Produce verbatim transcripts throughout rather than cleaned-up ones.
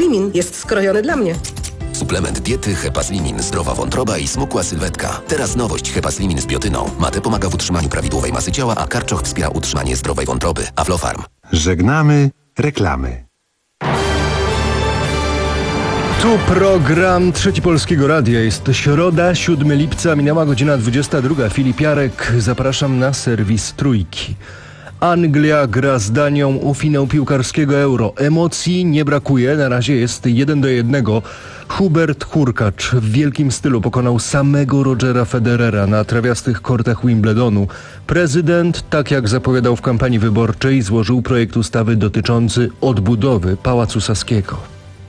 Hepaslimin jest skrojony dla mnie. Suplement diety Hepaslimin, zdrowa wątroba i smukła sylwetka. Teraz nowość Hepaslimin z biotyną. Mate pomaga w utrzymaniu prawidłowej masy ciała, a karczoch wspiera utrzymanie zdrowej wątroby. Aflofarm. Żegnamy reklamy. Tu program Trzeci Polskiego Radia. Jest to środa, siódmego lipca, minęła godzina dwudziesta druga. Filip Jarek, zapraszam na serwis Trójki. Anglia gra z Danią o finał piłkarskiego Euro. Emocji nie brakuje, na razie jest jeden do jednego. Hubert Hurkacz w wielkim stylu pokonał samego Rogera Federera na trawiastych kortach Wimbledonu. Prezydent, tak jak zapowiadał w kampanii wyborczej, złożył projekt ustawy dotyczący odbudowy Pałacu Saskiego.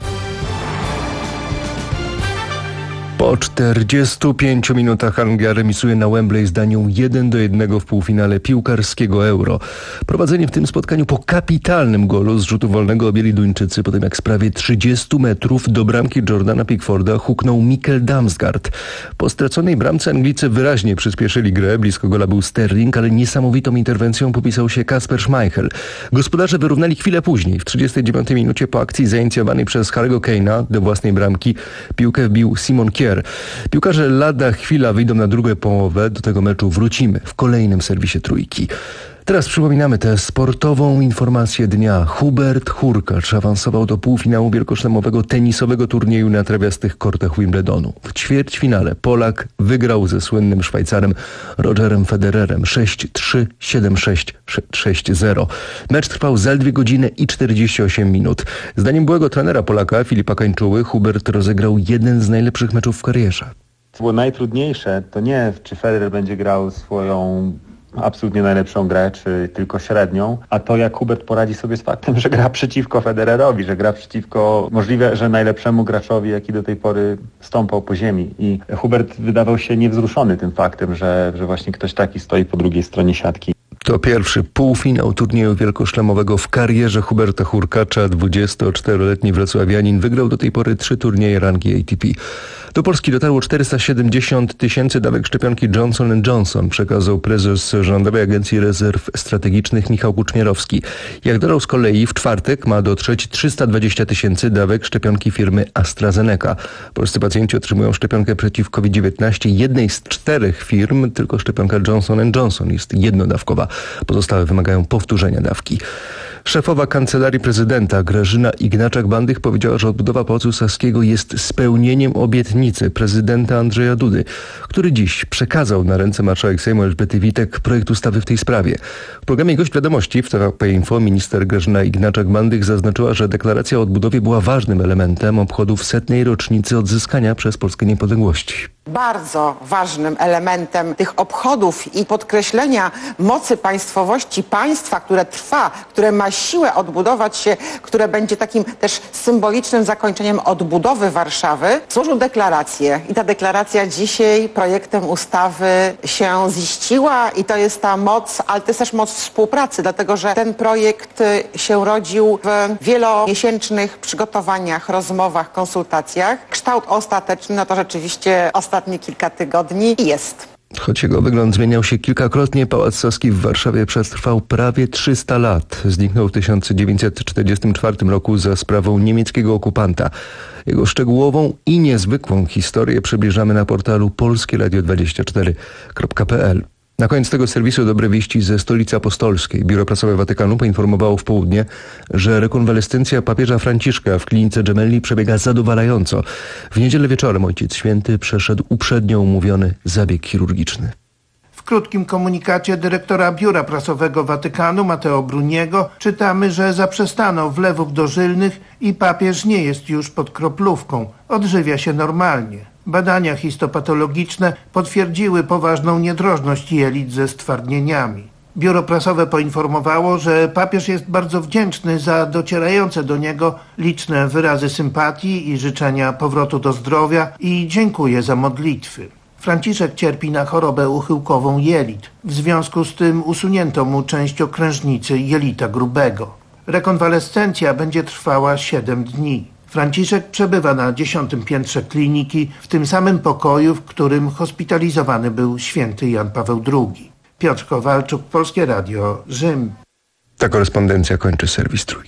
Po czterdziestu pięciu minutach Anglia remisuje na Wembley z Danią jeden do jednego w półfinale piłkarskiego Euro. Prowadzenie w tym spotkaniu po kapitalnym golu z rzutu wolnego objęli Duńczycy, po tym jak z prawie trzydziestu metrów do bramki Jordana Pickforda huknął Mikkel Damsgaard. Po straconej bramce Anglicy wyraźnie przyspieszyli grę, blisko gola był Sterling, ale niesamowitą interwencją popisał się Kasper Schmeichel. Gospodarze wyrównali chwilę później, w trzydziestej dziewiątej minucie po akcji zainicjowanej przez Harry'ego Kane'a do własnej bramki piłkę wbił Simon Kjær. Piłkarze lada chwila wyjdą na drugą połowę. Do tego meczu wrócimy w kolejnym serwisie Trójki. Teraz przypominamy tę sportową informację dnia. Hubert Hurkacz awansował do półfinału wielkoszlemowego tenisowego turnieju na trawiastych kortach Wimbledonu. W ćwierćfinale Polak wygrał ze słynnym Szwajcarem Rogerem Federerem sześć trzy, siedem sześć, sześć zero. Mecz trwał zaledwie godzinę i czterdzieści osiem minut. Zdaniem byłego trenera Polaka Filipa Kańczuły Hubert rozegrał jeden z najlepszych meczów w karierze. Co było najtrudniejsze, to nie czy Federer będzie grał swoją absolutnie najlepszą grę, czy tylko średnią, a to jak Hubert poradzi sobie z faktem, że gra przeciwko Federerowi, że gra przeciwko możliwe, że najlepszemu graczowi, jaki do tej pory stąpał po ziemi. I Hubert wydawał się niewzruszony tym faktem, że, że właśnie ktoś taki stoi po drugiej stronie siatki. To pierwszy półfinał turnieju wielkoszlemowego w karierze Huberta Hurkacza. dwudziestoczteroletni wrocławianin wygrał do tej pory trzy turnieje rangi A T P. Do Polski dotarło czterysta siedemdziesiąt tysięcy dawek szczepionki Johnson and Johnson, przekazał prezes Rządowej Agencji Rezerw Strategicznych Michał Kuczmierowski. Jak dodał z kolei, w czwartek ma dotrzeć trzysta dwadzieścia tysięcy dawek szczepionki firmy AstraZeneca. Polscy pacjenci otrzymują szczepionkę przeciw COVID dziewiętnaście. Jednej z czterech firm tylko szczepionka Johnson and Johnson jest jednodawkowa. Pozostałe wymagają powtórzenia dawki. Szefowa Kancelarii Prezydenta Grażyna Ignaczak-Bandych powiedziała, że odbudowa Pałacu Saskiego jest spełnieniem obietnicy prezydenta Andrzeja Dudy, który dziś przekazał na ręce marszałek Sejmu Elżbiety Witek projekt ustawy w tej sprawie. W programie Gość Wiadomości w T V P Info minister Grażyna Ignaczak-Bandych zaznaczyła, że deklaracja o odbudowie była ważnym elementem obchodów setnej rocznicy odzyskania przez Polskę niepodległości. Bardzo ważnym elementem tych obchodów i podkreślenia mocy państwowości państwa, które trwa, które ma siłę odbudować się, które będzie takim też symbolicznym zakończeniem odbudowy Warszawy, złożył deklarację. I ta deklaracja dzisiaj projektem ustawy się ziściła i to jest ta moc, ale to jest też moc współpracy, dlatego że ten projekt się rodził w wielomiesięcznych przygotowaniach, rozmowach, konsultacjach. Kształt ostateczny, no to rzeczywiście ostatnie kilka tygodni jest. Choć jego wygląd zmieniał się kilkakrotnie, Pałac Saski w Warszawie przetrwał prawie trzysta lat. Zniknął w tysiąc dziewięćset czterdziestym czwartym roku za sprawą niemieckiego okupanta. Jego szczegółową i niezwykłą historię przybliżamy na portalu polskie radio dwadzieścia cztery kropka p l. Na koniec tego serwisu dobre wieści ze Stolicy Apostolskiej. Biuro Prasowe Watykanu poinformowało w południe, że rekonwalescencja papieża Franciszka w klinice Gemelli przebiega zadowalająco. W niedzielę wieczorem Ojciec Święty przeszedł uprzednio umówiony zabieg chirurgiczny. W krótkim komunikacie dyrektora Biura Prasowego Watykanu Matteo Bruniego czytamy, że zaprzestano wlewów dożylnych i papież nie jest już pod kroplówką. Odżywia się normalnie. Badania histopatologiczne potwierdziły poważną niedrożność jelit ze stwardnieniami. Biuro prasowe poinformowało, że papież jest bardzo wdzięczny za docierające do niego liczne wyrazy sympatii i życzenia powrotu do zdrowia i dziękuję za modlitwy. Franciszek cierpi na chorobę uchyłkową jelit. W związku z tym usunięto mu część okrężnicy jelita grubego. Rekonwalescencja będzie trwała siedem dni. Franciszek przebywa na dziesiątym piętrze kliniki, w tym samym pokoju, w którym hospitalizowany był święty Jan Paweł drugi. Piotr Kowalczuk, Polskie Radio, Rzym. Ta korespondencja kończy serwis Trójki.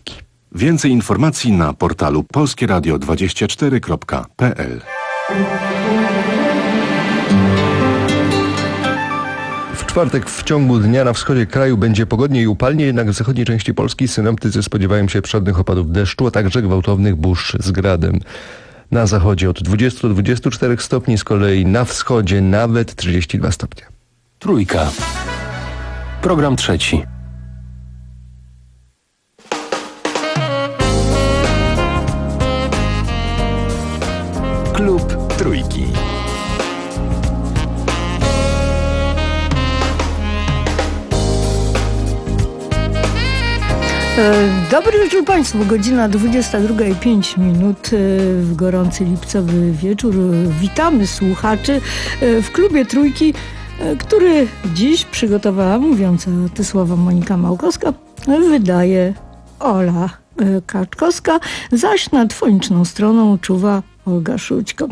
Więcej informacji na portalu polskie radio dwadzieścia cztery kropka p l. W czwartek w ciągu dnia na wschodzie kraju będzie pogodnie i upalnie, jednak w zachodniej części Polski synoptycy spodziewają się przelotnych opadów deszczu, a także gwałtownych burz z gradem. Na zachodzie od dwudziestu do dwudziestu czterech stopni, z kolei na wschodzie nawet trzydzieści dwa stopnie. Trójka. Program trzeci. Klub Trójki. Dobry wieczór Państwu, godzina dwudziesta druga i pięć minut w gorący lipcowy wieczór. Witamy słuchaczy w klubie Trójki, który dziś przygotowała mówiąca te słowa Monika Małkowska, wydaje Ola Kaczkowska, zaś nad foniczną stroną czuwa Olga Szućko.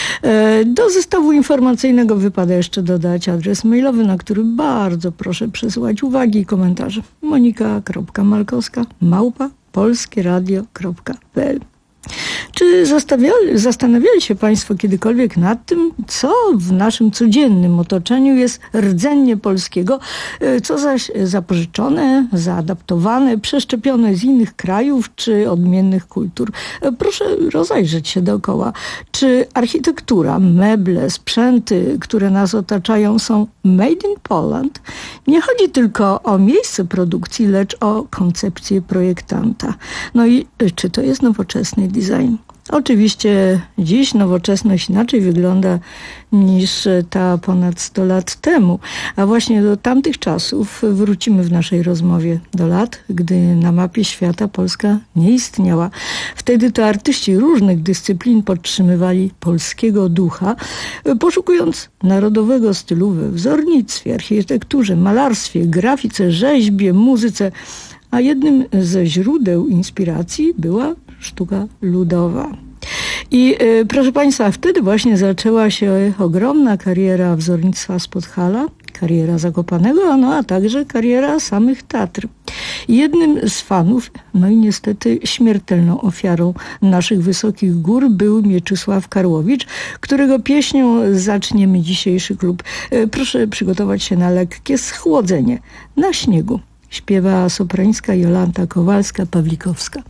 Do zestawu informacyjnego wypada jeszcze dodać adres mailowy, na który bardzo proszę przesyłać uwagi i komentarze. monika kropka malkowska małpa polskie radio kropka p l. Czy zastanawiali się Państwo kiedykolwiek nad tym, co w naszym codziennym otoczeniu jest rdzennie polskiego, co zaś zapożyczone, zaadaptowane, przeszczepione z innych krajów czy odmiennych kultur? Proszę rozejrzeć się dookoła. Czy architektura, meble, sprzęty, które nas otaczają, są made in Poland? Nie chodzi tylko o miejsce produkcji, lecz o koncepcję projektanta. No i czy to jest nowoczesny design? Oczywiście dziś nowoczesność inaczej wygląda niż ta ponad sto lat temu, a właśnie do tamtych czasów wrócimy w naszej rozmowie, do lat, gdy na mapie świata Polska nie istniała. Wtedy to artyści różnych dyscyplin podtrzymywali polskiego ducha, poszukując narodowego stylu we wzornictwie, architekturze, malarstwie, grafice, rzeźbie, muzyce, a jednym ze źródeł inspiracji była sztuka ludowa. I y, proszę Państwa, wtedy właśnie zaczęła się ogromna kariera wzornictwa z Podhala, kariera Zakopanego, no a także kariera samych Tatr. Jednym z fanów, no i niestety śmiertelną ofiarą naszych wysokich gór był Mieczysław Karłowicz, którego pieśnią zaczniemy dzisiejszy klub. Y, proszę przygotować się na lekkie schłodzenie na śniegu. Śpiewa soprańska Jolanta Kowalska-Pawlikowska.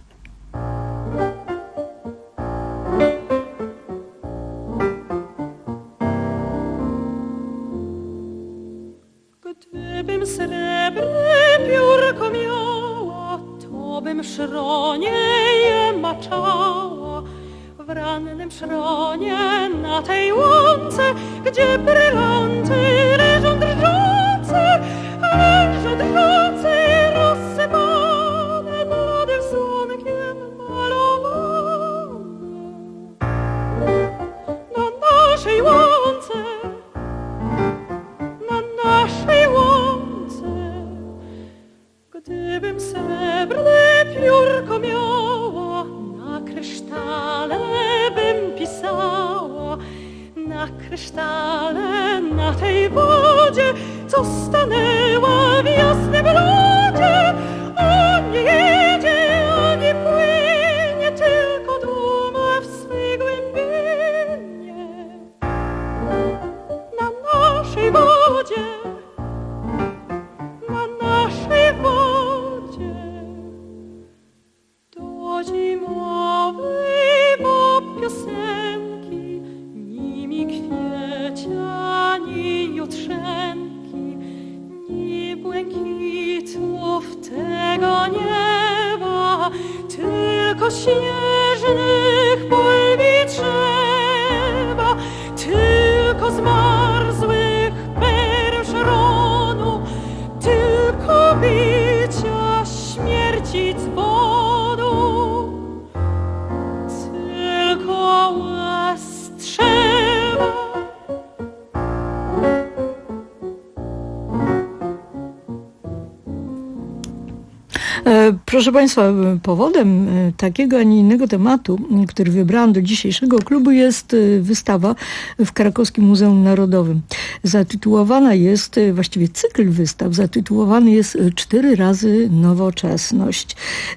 Gdybym srebrne piórko miała, to bym szronie je maczała. W rannym szronie na tej łące, gdzie brylanty leżą drżące, leżą drżące, rozsypane młodym słonkiem malowane. Na naszej łące, na naszej łące, gdybym srebrne piórko miała, na krysztale bym pisała, na krysztale, na tej wodzie, co stanęła w jasnym lodzie. On nie jedzie, on nie płynie, tylko duma w swej głębinie. Na naszej wodzie, na naszej wodzie, do zimowej, bo piosenki, nimi kwieciani jutrzenki, ni błękitne Proszę Państwa, powodem takiego, a nie innego tematu, który wybrałam do dzisiejszego klubu, jest wystawa w Krakowskim Muzeum Narodowym. Zatytułowana jest, właściwie cykl wystaw, zatytułowany jest Cztery razy nowoczesność.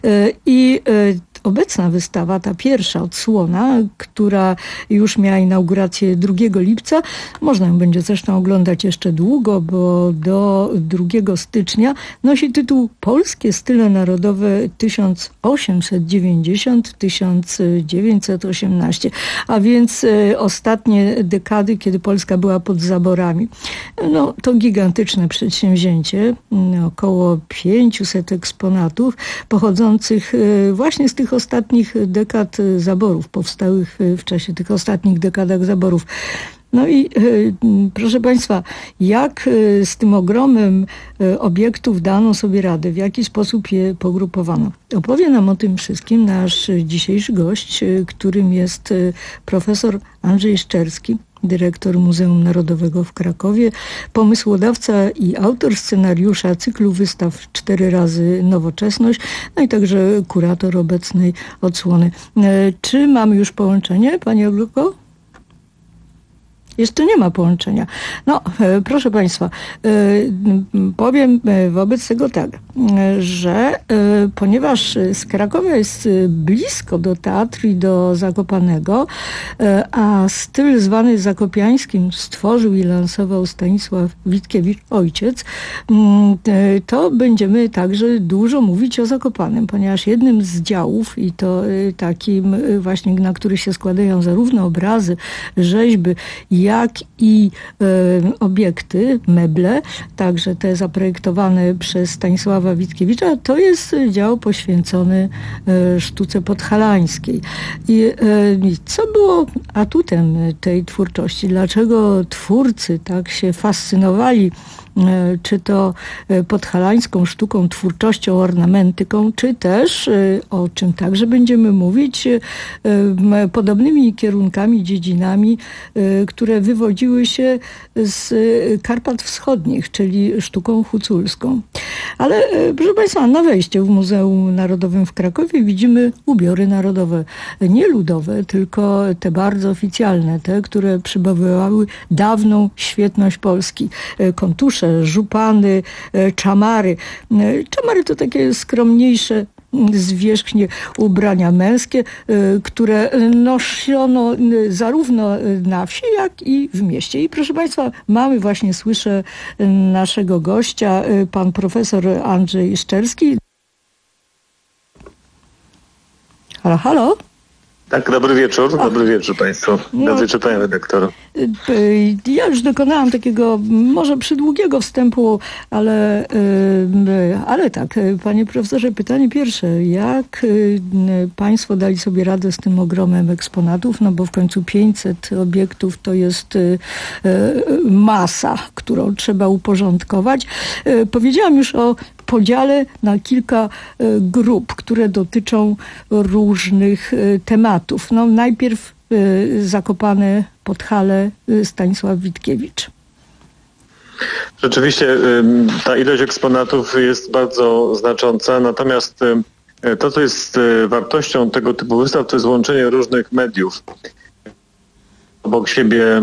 I obecna wystawa, ta pierwsza odsłona, która już miała inaugurację drugiego lipca, można ją będzie zresztą oglądać jeszcze długo, bo do drugiego stycznia, nosi tytuł Polskie style narodowe tysiąc osiemset dziewięćdziesiąt do tysiąc dziewięćset osiemnaście, a więc e, ostatnie dekady, kiedy Polska była pod zaborami. No, to gigantyczne przedsięwzięcie, około pięćset eksponatów pochodzących e, właśnie z tych ostatnich dekad zaborów, powstałych w czasie tych ostatnich dekadach zaborów. No i proszę Państwa, jak z tym ogromem obiektów dano sobie radę, w jaki sposób je pogrupowano? Opowie nam o tym wszystkim nasz dzisiejszy gość, którym jest profesor Andrzej Szczerski, dyrektor Muzeum Narodowego w Krakowie, pomysłodawca i autor scenariusza cyklu wystaw Cztery razy nowoczesność, no i także kurator obecnej odsłony. Czy mamy już połączenie, Panie Ogluko? Jeszcze nie ma połączenia. No, e, proszę Państwa, e, powiem wobec tego tak, że e, ponieważ z Krakowa jest blisko do teatru i do Zakopanego, e, a styl zwany zakopiańskim stworzył i lansował Stanisław Witkiewicz, ojciec, m, e, to będziemy także dużo mówić o Zakopanem, ponieważ jednym z działów, i to e, takim e, właśnie, na których się składają zarówno obrazy, rzeźby, jak i e, obiekty, meble, także te zaprojektowane przez Stanisława Witkiewicza, to jest dział poświęcony e, sztuce podhalańskiej. I, e, I co było atutem tej twórczości? Dlaczego twórcy tak się fascynowali czy to podhalańską sztuką, twórczością, ornamentyką, czy też, o czym także będziemy mówić, podobnymi kierunkami, dziedzinami, które wywodziły się z Karpat Wschodnich, czyli sztuką huculską. Ale proszę Państwa, na wejściu w Muzeum Narodowym w Krakowie widzimy ubiory narodowe. Nie ludowe, tylko te bardzo oficjalne, te, które przywoływały dawną świetność Polski. Kontusze, żupany, czamary. Czamary to takie skromniejsze, zwierzchnie ubrania męskie, które nosiono zarówno na wsi, jak i w mieście. I proszę Państwa, mamy właśnie, słyszę naszego gościa, pan profesor Andrzej Szczerski. Halo, halo? Tak, dobry wieczór, dobry wieczór Państwu. No, dobry wieczór, Panie redaktor. Ja już dokonałam takiego może przydługiego wstępu, ale, ale tak, Panie profesorze, pytanie pierwsze. Jak Państwo dali sobie radę z tym ogromem eksponatów? No bo w końcu pięćset obiektów to jest masa, którą trzeba uporządkować. Powiedziałam już o podziale na kilka grup, które dotyczą różnych tematów. No, najpierw Zakopane, Podhale, Stanisław Witkiewicz. Rzeczywiście ta ilość eksponatów jest bardzo znacząca, natomiast to, co jest wartością tego typu wystaw, to jest łączenie różnych mediów. Obok siebie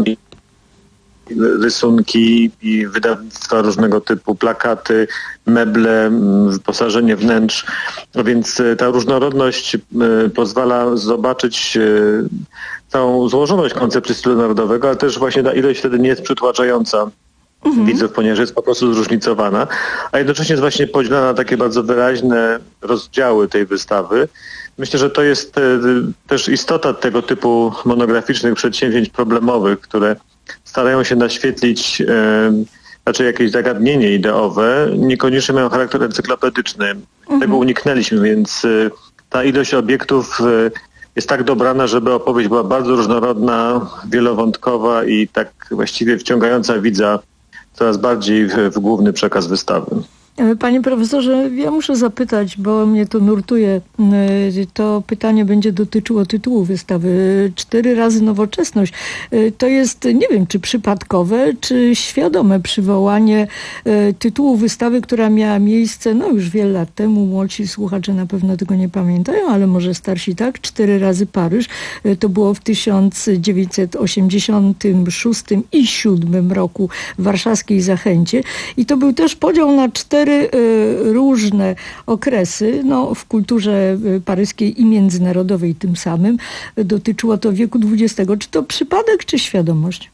rysunki i wydawnictwa różnego typu, plakaty, meble, wyposażenie wnętrz. Więc ta różnorodność pozwala zobaczyć całą złożoność koncepcji stylu narodowego, ale też właśnie ta ilość wtedy nie jest przytłaczająca mhm. widzów, ponieważ jest po prostu zróżnicowana, a jednocześnie jest właśnie podzielona na takie bardzo wyraźne rozdziały tej wystawy. Myślę, że to jest też istota tego typu monograficznych przedsięwzięć problemowych, które starają się naświetlić e, raczej jakieś zagadnienie ideowe, niekoniecznie mają charakter encyklopedyczny. Mhm. Tego uniknęliśmy, więc e, ta ilość obiektów e, jest tak dobrana, żeby opowieść była bardzo różnorodna, wielowątkowa i tak właściwie wciągająca widza coraz bardziej w, w główny przekaz wystawy. Panie profesorze, ja muszę zapytać, bo mnie to nurtuje. To pytanie będzie dotyczyło tytułu wystawy. Cztery razy nowoczesność. To jest, nie wiem, czy przypadkowe, czy świadome przywołanie tytułu wystawy, która miała miejsce, no już wiele lat temu. Młodsi słuchacze na pewno tego nie pamiętają, ale może starsi tak. Cztery razy Paryż. To było w tysiąc dziewięćset osiemdziesiątym szóstym i siódmym roku w warszawskiej Zachęcie. I to był też podział na cztery różne okresy, no, w kulturze paryskiej i międzynarodowej tym samym. Dotyczyło to wieku dwudziestego. Czy to przypadek, czy świadomość?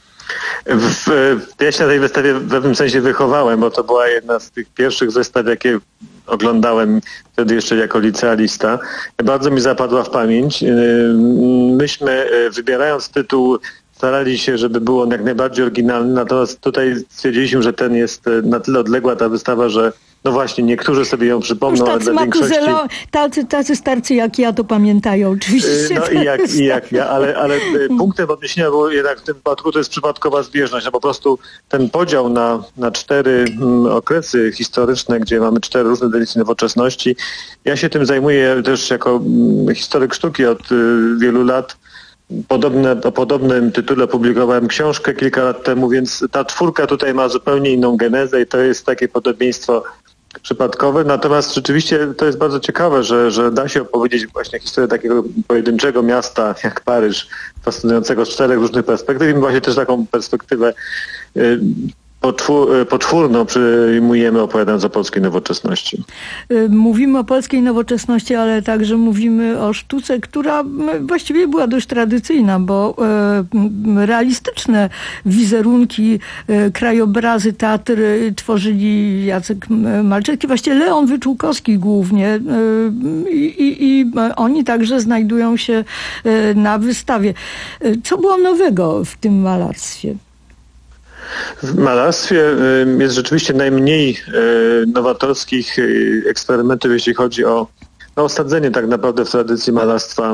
W, ja się na tej wystawie w pewnym sensie wychowałem, bo to była jedna z tych pierwszych wystaw, jakie oglądałem wtedy jeszcze jako licealista. Bardzo mi zapadła w pamięć. Myśmy, wybierając tytuł, starali się, żeby był on jak najbardziej oryginalny, natomiast tutaj stwierdziliśmy, że ten jest na tyle odległa ta wystawa, że no właśnie, niektórzy sobie ją przypomną, ale dla większości... Tacy, tacy starcy jak ja to pamiętają oczywiście. No i jak, i jak ja, ale, ale punktem odniesienia było jednak w tym przypadku to jest przypadkowa zbieżność, a po prostu ten podział na, na cztery mm, okresy historyczne, gdzie mamy cztery różne edycje nowoczesności. Ja się tym zajmuję też jako mm, historyk sztuki od y, wielu lat. Podobne, o podobnym tytule publikowałem książkę kilka lat temu, więc ta czwórka tutaj ma zupełnie inną genezę i to jest takie podobieństwo przypadkowe. Natomiast rzeczywiście to jest bardzo ciekawe, że, że da się opowiedzieć właśnie historię takiego pojedynczego miasta jak Paryż, fascynującego z czterech różnych perspektyw i właśnie też taką perspektywę y, poczwórną przyjmujemy, opowiadając o polskiej nowoczesności. Mówimy o polskiej nowoczesności, ale także mówimy o sztuce, która właściwie była dość tradycyjna, bo realistyczne wizerunki, krajobrazy, teatr tworzyli Jacek Malczewski, właściwie Leon Wyczółkowski głównie i, i, i oni także znajdują się na wystawie. Co było nowego w tym malarstwie? W malarstwie jest rzeczywiście najmniej nowatorskich eksperymentów, jeśli chodzi o no, osadzenie tak naprawdę w tradycji malarstwa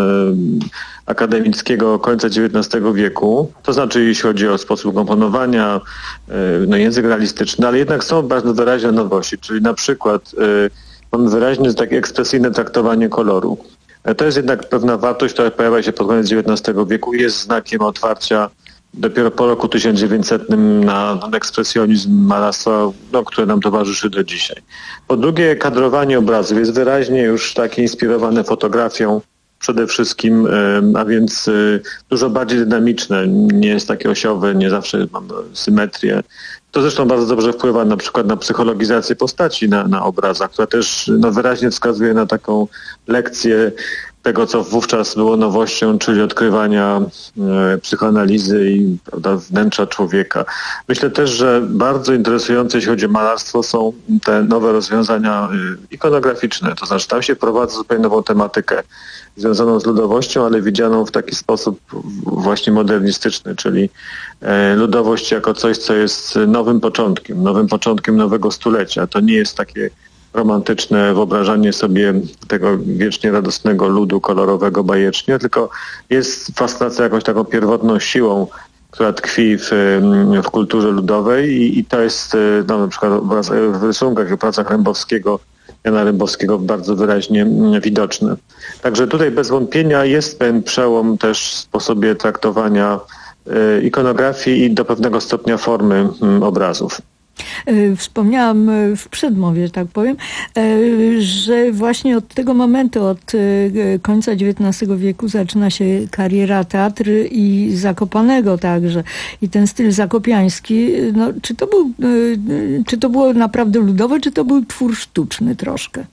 akademickiego końca dziewiętnastego wieku. To znaczy, jeśli chodzi o sposób komponowania, no, język realistyczny, ale jednak są bardzo wyraźne nowości, czyli na przykład mamy wyraźnie takie ekspresyjne traktowanie koloru. To jest jednak pewna wartość, która pojawia się pod koniec dziewiętnastego wieku, jest znakiem otwarcia dopiero po roku tysiąc dziewięćsetnym na ekspresjonizm malarstwa, no, które nam towarzyszy do dzisiaj. Po drugie, kadrowanie obrazów jest wyraźnie już takie inspirowane fotografią przede wszystkim, a więc dużo bardziej dynamiczne, nie jest takie osiowe, nie zawsze mamy symetrię. To zresztą bardzo dobrze wpływa na przykład na psychologizację postaci na, na obrazach, która też no, wyraźnie wskazuje na taką lekcję tego, co wówczas było nowością, czyli odkrywania e, psychoanalizy i prawda, wnętrza człowieka. Myślę też, że bardzo interesujące, jeśli chodzi o malarstwo, są te nowe rozwiązania e, ikonograficzne. To znaczy tam się wprowadza zupełnie nową tematykę związaną z ludowością, ale widzianą w taki sposób właśnie modernistyczny, czyli e, ludowość jako coś, co jest nowym początkiem, nowym początkiem nowego stulecia. To nie jest takie romantyczne wyobrażanie sobie tego wiecznie radosnego ludu kolorowego bajecznie, tylko jest fascynacja jakąś taką pierwotną siłą, która tkwi w, w kulturze ludowej i, i to jest no, na przykład w rysunkach i pracach Rembowskiego, Jana Rembowskiego bardzo wyraźnie widoczne. Także tutaj bez wątpienia jest ten przełom też w sposobie traktowania ikonografii i do pewnego stopnia formy obrazów. Wspomniałam w przedmowie, że tak powiem, że właśnie od tego momentu, od końca dziewiętnastego wieku zaczyna się kariera teatru i Zakopanego także. I ten styl zakopiański, no, czy to był, czy to było naprawdę ludowe, czy to był twór sztuczny troszkę?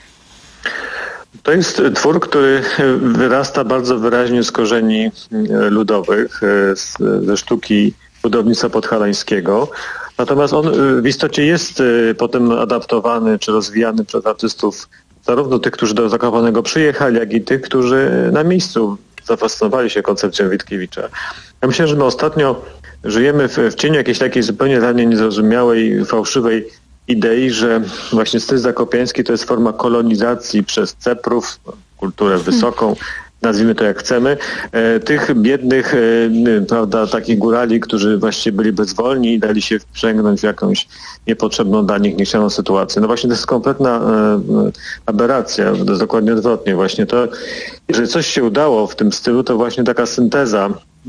To jest twór, który wyrasta bardzo wyraźnie z korzeni ludowych, ze sztuki budownictwa podhalańskiego. Natomiast on w istocie jest potem adaptowany czy rozwijany przez artystów, zarówno tych, którzy do Zakopanego przyjechali, jak i tych, którzy na miejscu zafascynowali się koncepcją Witkiewicza. Ja myślę, że my ostatnio żyjemy w, w cieniu jakiejś takiej zupełnie dla mnie niezrozumiałej, fałszywej idei, że właśnie styl zakopiański to jest forma kolonizacji przez Ceprów, kulturę wysoką, nazwijmy to jak chcemy, tych biednych, prawda, takich górali, którzy właściwie byli bezwolni i dali się wprzęgnąć w jakąś niepotrzebną dla nich niechcianą sytuację. No właśnie to jest kompletna aberracja, to jest dokładnie odwrotnie. Właśnie to, jeżeli coś się udało w tym stylu, to właśnie taka synteza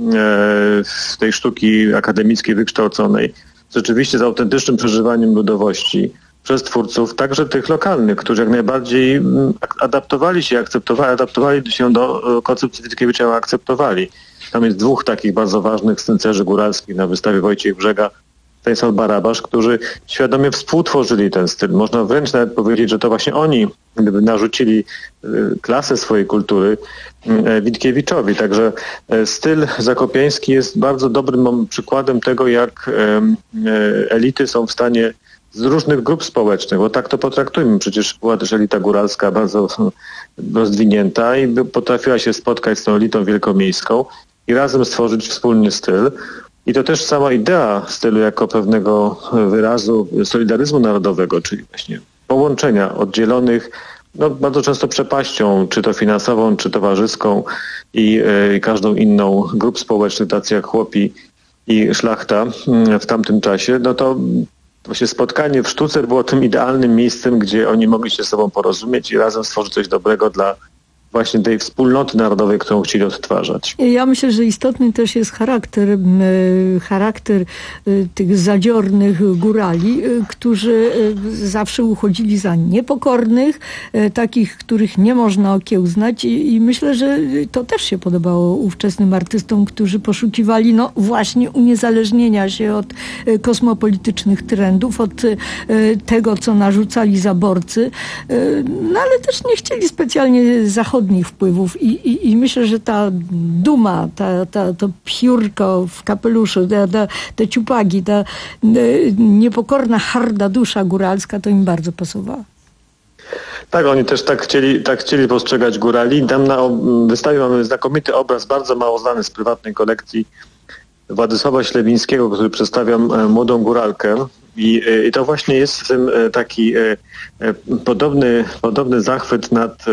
tej sztuki akademickiej wykształconej, rzeczywiście z autentycznym przeżywaniem ludowości przez twórców, także tych lokalnych, którzy jak najbardziej adaptowali się, akceptowali, adaptowali się do koncepcji Witkiewicza, akceptowali. Tam jest dwóch takich bardzo ważnych scencerzy góralskich na wystawie, Wojciech Brzega, Stanisław Barabasz, którzy świadomie współtworzyli ten styl. Można wręcz nawet powiedzieć, że to właśnie oni gdyby narzucili klasę swojej kultury Witkiewiczowi. Także styl zakopiański jest bardzo dobrym przykładem tego, jak elity są w stanie z różnych grup społecznych, bo tak to potraktujmy. Przecież była też elita góralska bardzo rozwinięta i potrafiła się spotkać z tą elitą wielkomiejską i razem stworzyć wspólny styl. I to też sama idea stylu jako pewnego wyrazu solidaryzmu narodowego, czyli właśnie połączenia oddzielonych, no bardzo często przepaścią, czy to finansową, czy towarzyską i, i każdą inną grup społecznych, tacy jak chłopi i szlachta w tamtym czasie, no to właśnie spotkanie w sztuce było tym idealnym miejscem, gdzie oni mogli się ze sobą porozumieć i razem stworzyć coś dobrego dla właśnie tej wspólnoty narodowej, którą chcieli odtwarzać. Ja myślę, że istotny też jest charakter, charakter tych zadziornych górali, którzy zawsze uchodzili za niepokornych, takich, których nie można okiełznać i, i myślę, że to też się podobało ówczesnym artystom, którzy poszukiwali no właśnie uniezależnienia się od kosmopolitycznych trendów, od tego, co narzucali zaborcy, no ale też nie chcieli specjalnie zachodnich wpływów I, i, i myślę, że ta duma, ta, ta, to piórko w kapeluszu, ta, ta, te ciupagi, ta niepokorna, harda dusza góralska, to im bardzo pasowała. Tak, oni też tak chcieli, tak chcieli postrzegać górali. Tam na wystawie mamy znakomity obraz, bardzo mało znany z prywatnej kolekcji Władysława Ślewińskiego, który przedstawia młodą góralkę. I, i to właśnie jest w tym taki podobny, podobny zachwyt nad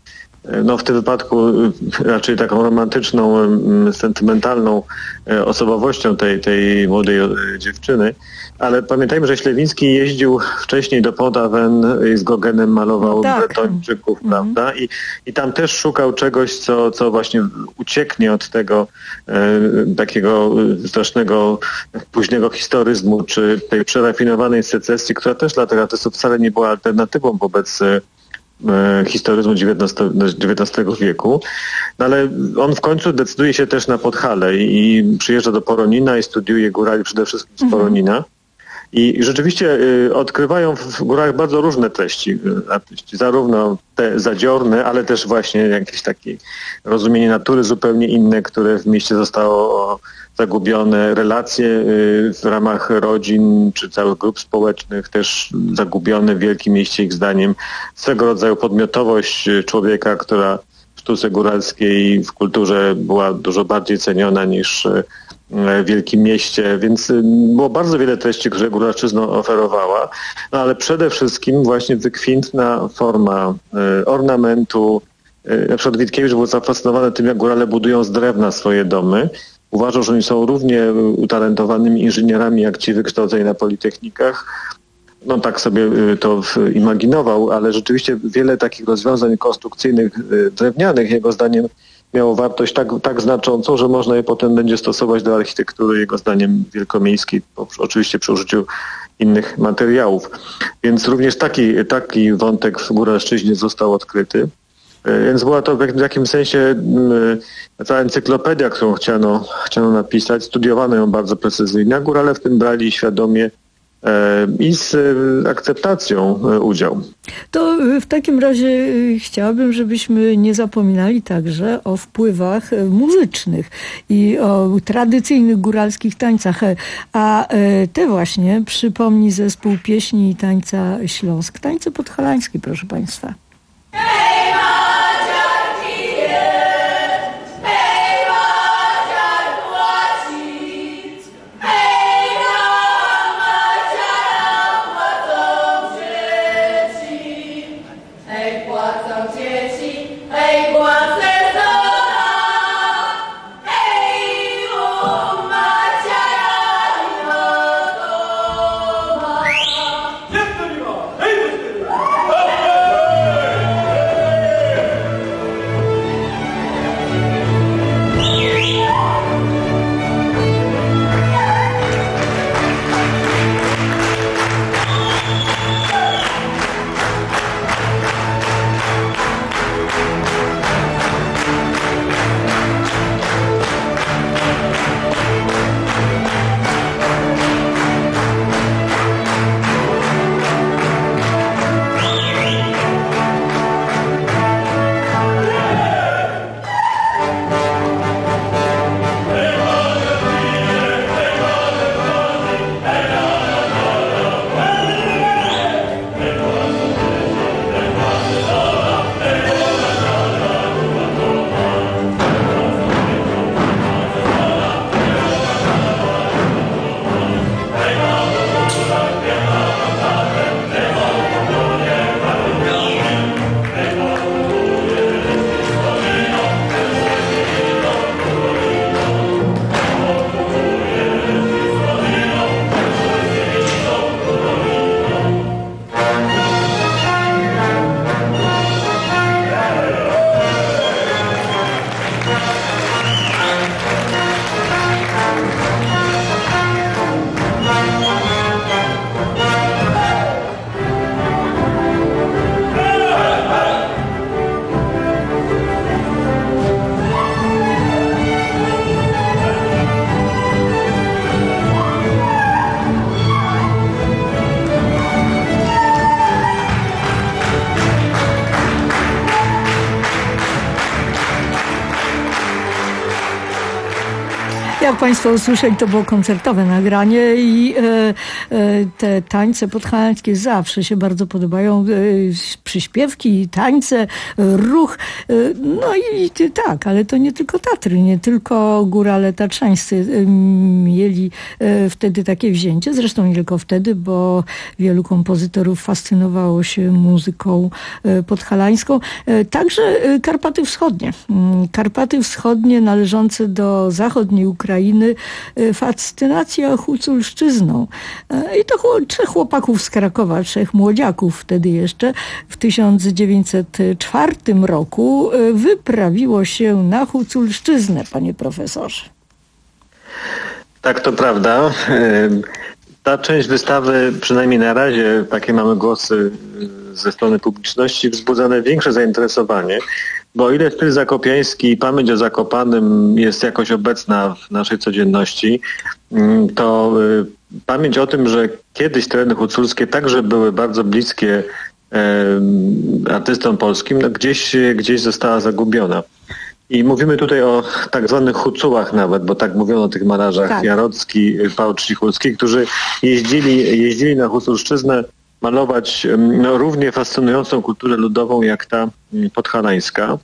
no w tym wypadku raczej taką romantyczną, sentymentalną osobowością tej, tej młodej dziewczyny. Ale pamiętajmy, że Ślewiński jeździł wcześniej do Podawen i z Gogenem malował no tak. Bretończyków, mm. prawda? I, I tam też szukał czegoś, co, co właśnie ucieknie od tego e, takiego strasznego późnego historyzmu, czy tej przerafinowanej secesji, która też dla tych artystów wcale nie była alternatywą wobec e, historyzmu dziewiętnastego wieku, no ale on w końcu decyduje się też na Podhale i przyjeżdża do Poronina i studiuje górali przede wszystkim z Poronina. I rzeczywiście y, odkrywają w górach bardzo różne treści y, artyści, zarówno te zadziorne, ale też właśnie jakieś takie rozumienie natury zupełnie inne, które w mieście zostało zagubione, relacje y, w ramach rodzin czy całych grup społecznych też zagubione w wielkim mieście ich zdaniem. Swego rodzaju podmiotowość człowieka, która w sztuce góralskiej, w kulturze była dużo bardziej ceniona niż y, w wielkim mieście, więc było bardzo wiele treści, które góralszczyzna oferowała, no ale przede wszystkim właśnie wykwintna forma y, ornamentu. Y, na przykład Witkiewicz był zafascynowany tym, jak górale budują z drewna swoje domy. Uważał, że oni są równie utalentowanymi inżynierami, jak ci wykształceni na politechnikach. No tak sobie to imaginował, ale rzeczywiście wiele takich rozwiązań konstrukcyjnych, drewnianych, jego zdaniem, miało wartość tak, tak znaczącą, że można je potem będzie stosować do architektury, jego zdaniem, wielkomiejskiej, oczywiście przy użyciu innych materiałów. Więc również taki, taki wątek w góralszczyźnie został odkryty. Więc była to w jakimś sensie ta encyklopedia, którą chciano, chciano napisać. Studiowano ją bardzo precyzyjnie, a górale w tym brali świadomie i z akceptacją udział. To w takim razie chciałabym, żebyśmy nie zapominali także o wpływach muzycznych i o tradycyjnych góralskich tańcach. A te właśnie przypomni zespół pieśni i tańca Śląsk. Tańce podhalańskie, proszę Państwa. Hej, płacą dzieci, hej, płacę to! Jak Państwo usłyszeli, to było koncertowe nagranie i e, e, te tańce podhalańskie zawsze się bardzo podobają. E, przyśpiewki, tańce, ruch. E, no i, i tak, ale to nie tylko Tatry, nie tylko górale tatrzańscy e, mieli e, wtedy takie wzięcie. Zresztą nie tylko wtedy, bo wielu kompozytorów fascynowało się muzyką e, podhalańską. E, także e, Karpaty Wschodnie. Karpaty Wschodnie należące do zachodniej Ukrainy, fascynacja huculszczyzną. I to trzech chłopaków z Krakowa, trzech młodziaków wtedy jeszcze, w tysiąc dziewięćset czwartym roku wyprawiło się na huculszczyznę, panie profesorze. Tak, to prawda. Ta część wystawy, przynajmniej na razie, takie mamy głosy ze strony publiczności, wzbudza największe zainteresowanie. Bo o ile styl zakopiański i pamięć o Zakopanym jest jakoś obecna w naszej codzienności, to pamięć o tym, że kiedyś tereny huculskie także były bardzo bliskie artystom polskim, no gdzieś, gdzieś została zagubiona. I mówimy tutaj o tak zwanych hucułach nawet, bo tak mówiono o tych malarzach, tak. Jarocki, Paweł Cichulski, którzy jeździli, jeździli na Huculszczyznę malować no, równie fascynującą kulturę ludową jak ta podhalańska.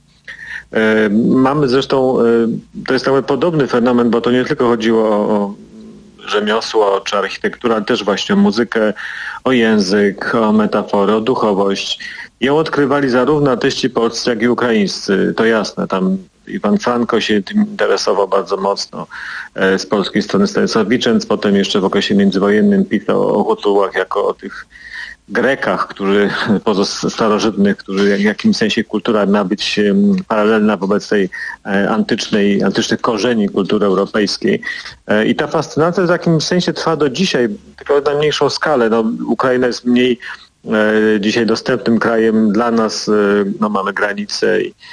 E, mamy zresztą, e, to jest nawet podobny fenomen, bo to nie tylko chodziło o, o rzemiosło czy architekturę, ale też właśnie o muzykę, o język, o metaforę, o duchowość. Ją odkrywali zarówno artyści polscy, jak i ukraińscy. To jasne, tam Iwan Franko się tym interesował bardzo mocno e, z polskiej strony. Stanisław Wiczęc, potem jeszcze w okresie międzywojennym pisał o hucułach jako o tych Grekach, którzy starożytnych, którzy w jakimś sensie kultura ma być paralelna wobec tej antycznej, antycznych korzeni kultury europejskiej. I ta fascynacja w jakimś sensie trwa do dzisiaj, tylko na mniejszą skalę. No, Ukraina jest mniej dzisiaj dostępnym krajem dla nas, no mamy granice, i,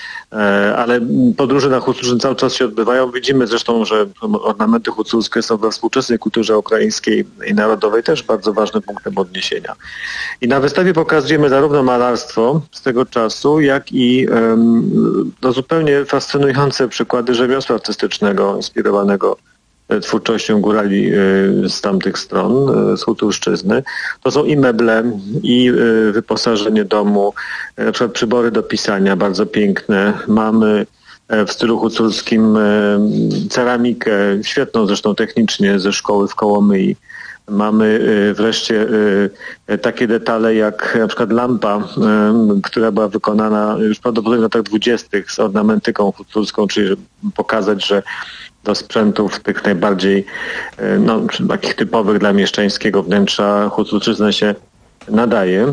ale podróże na Huculszczyznę cały czas się odbywają. Widzimy zresztą, że ornamenty huculskie są we współczesnej kulturze ukraińskiej i narodowej też bardzo ważnym punktem odniesienia. I na wystawie pokazujemy zarówno malarstwo z tego czasu, jak i um, no, zupełnie fascynujące przykłady rzemiosła artystycznego inspirowanego twórczością górali z tamtych stron, z Huculszczyzny. To są i meble, i wyposażenie domu, na przykład przybory do pisania, bardzo piękne. Mamy w stylu huculskim ceramikę, świetną zresztą technicznie ze szkoły w Kołomyi. Mamy wreszcie takie detale jak na przykład lampa, która była wykonana już prawdopodobnie w latach dwudziestych z ornamentyką huculską, czyli żeby pokazać, że do sprzętów tych najbardziej, no, takich typowych dla mieszczańskiego wnętrza Huculszczyzna się nadaje.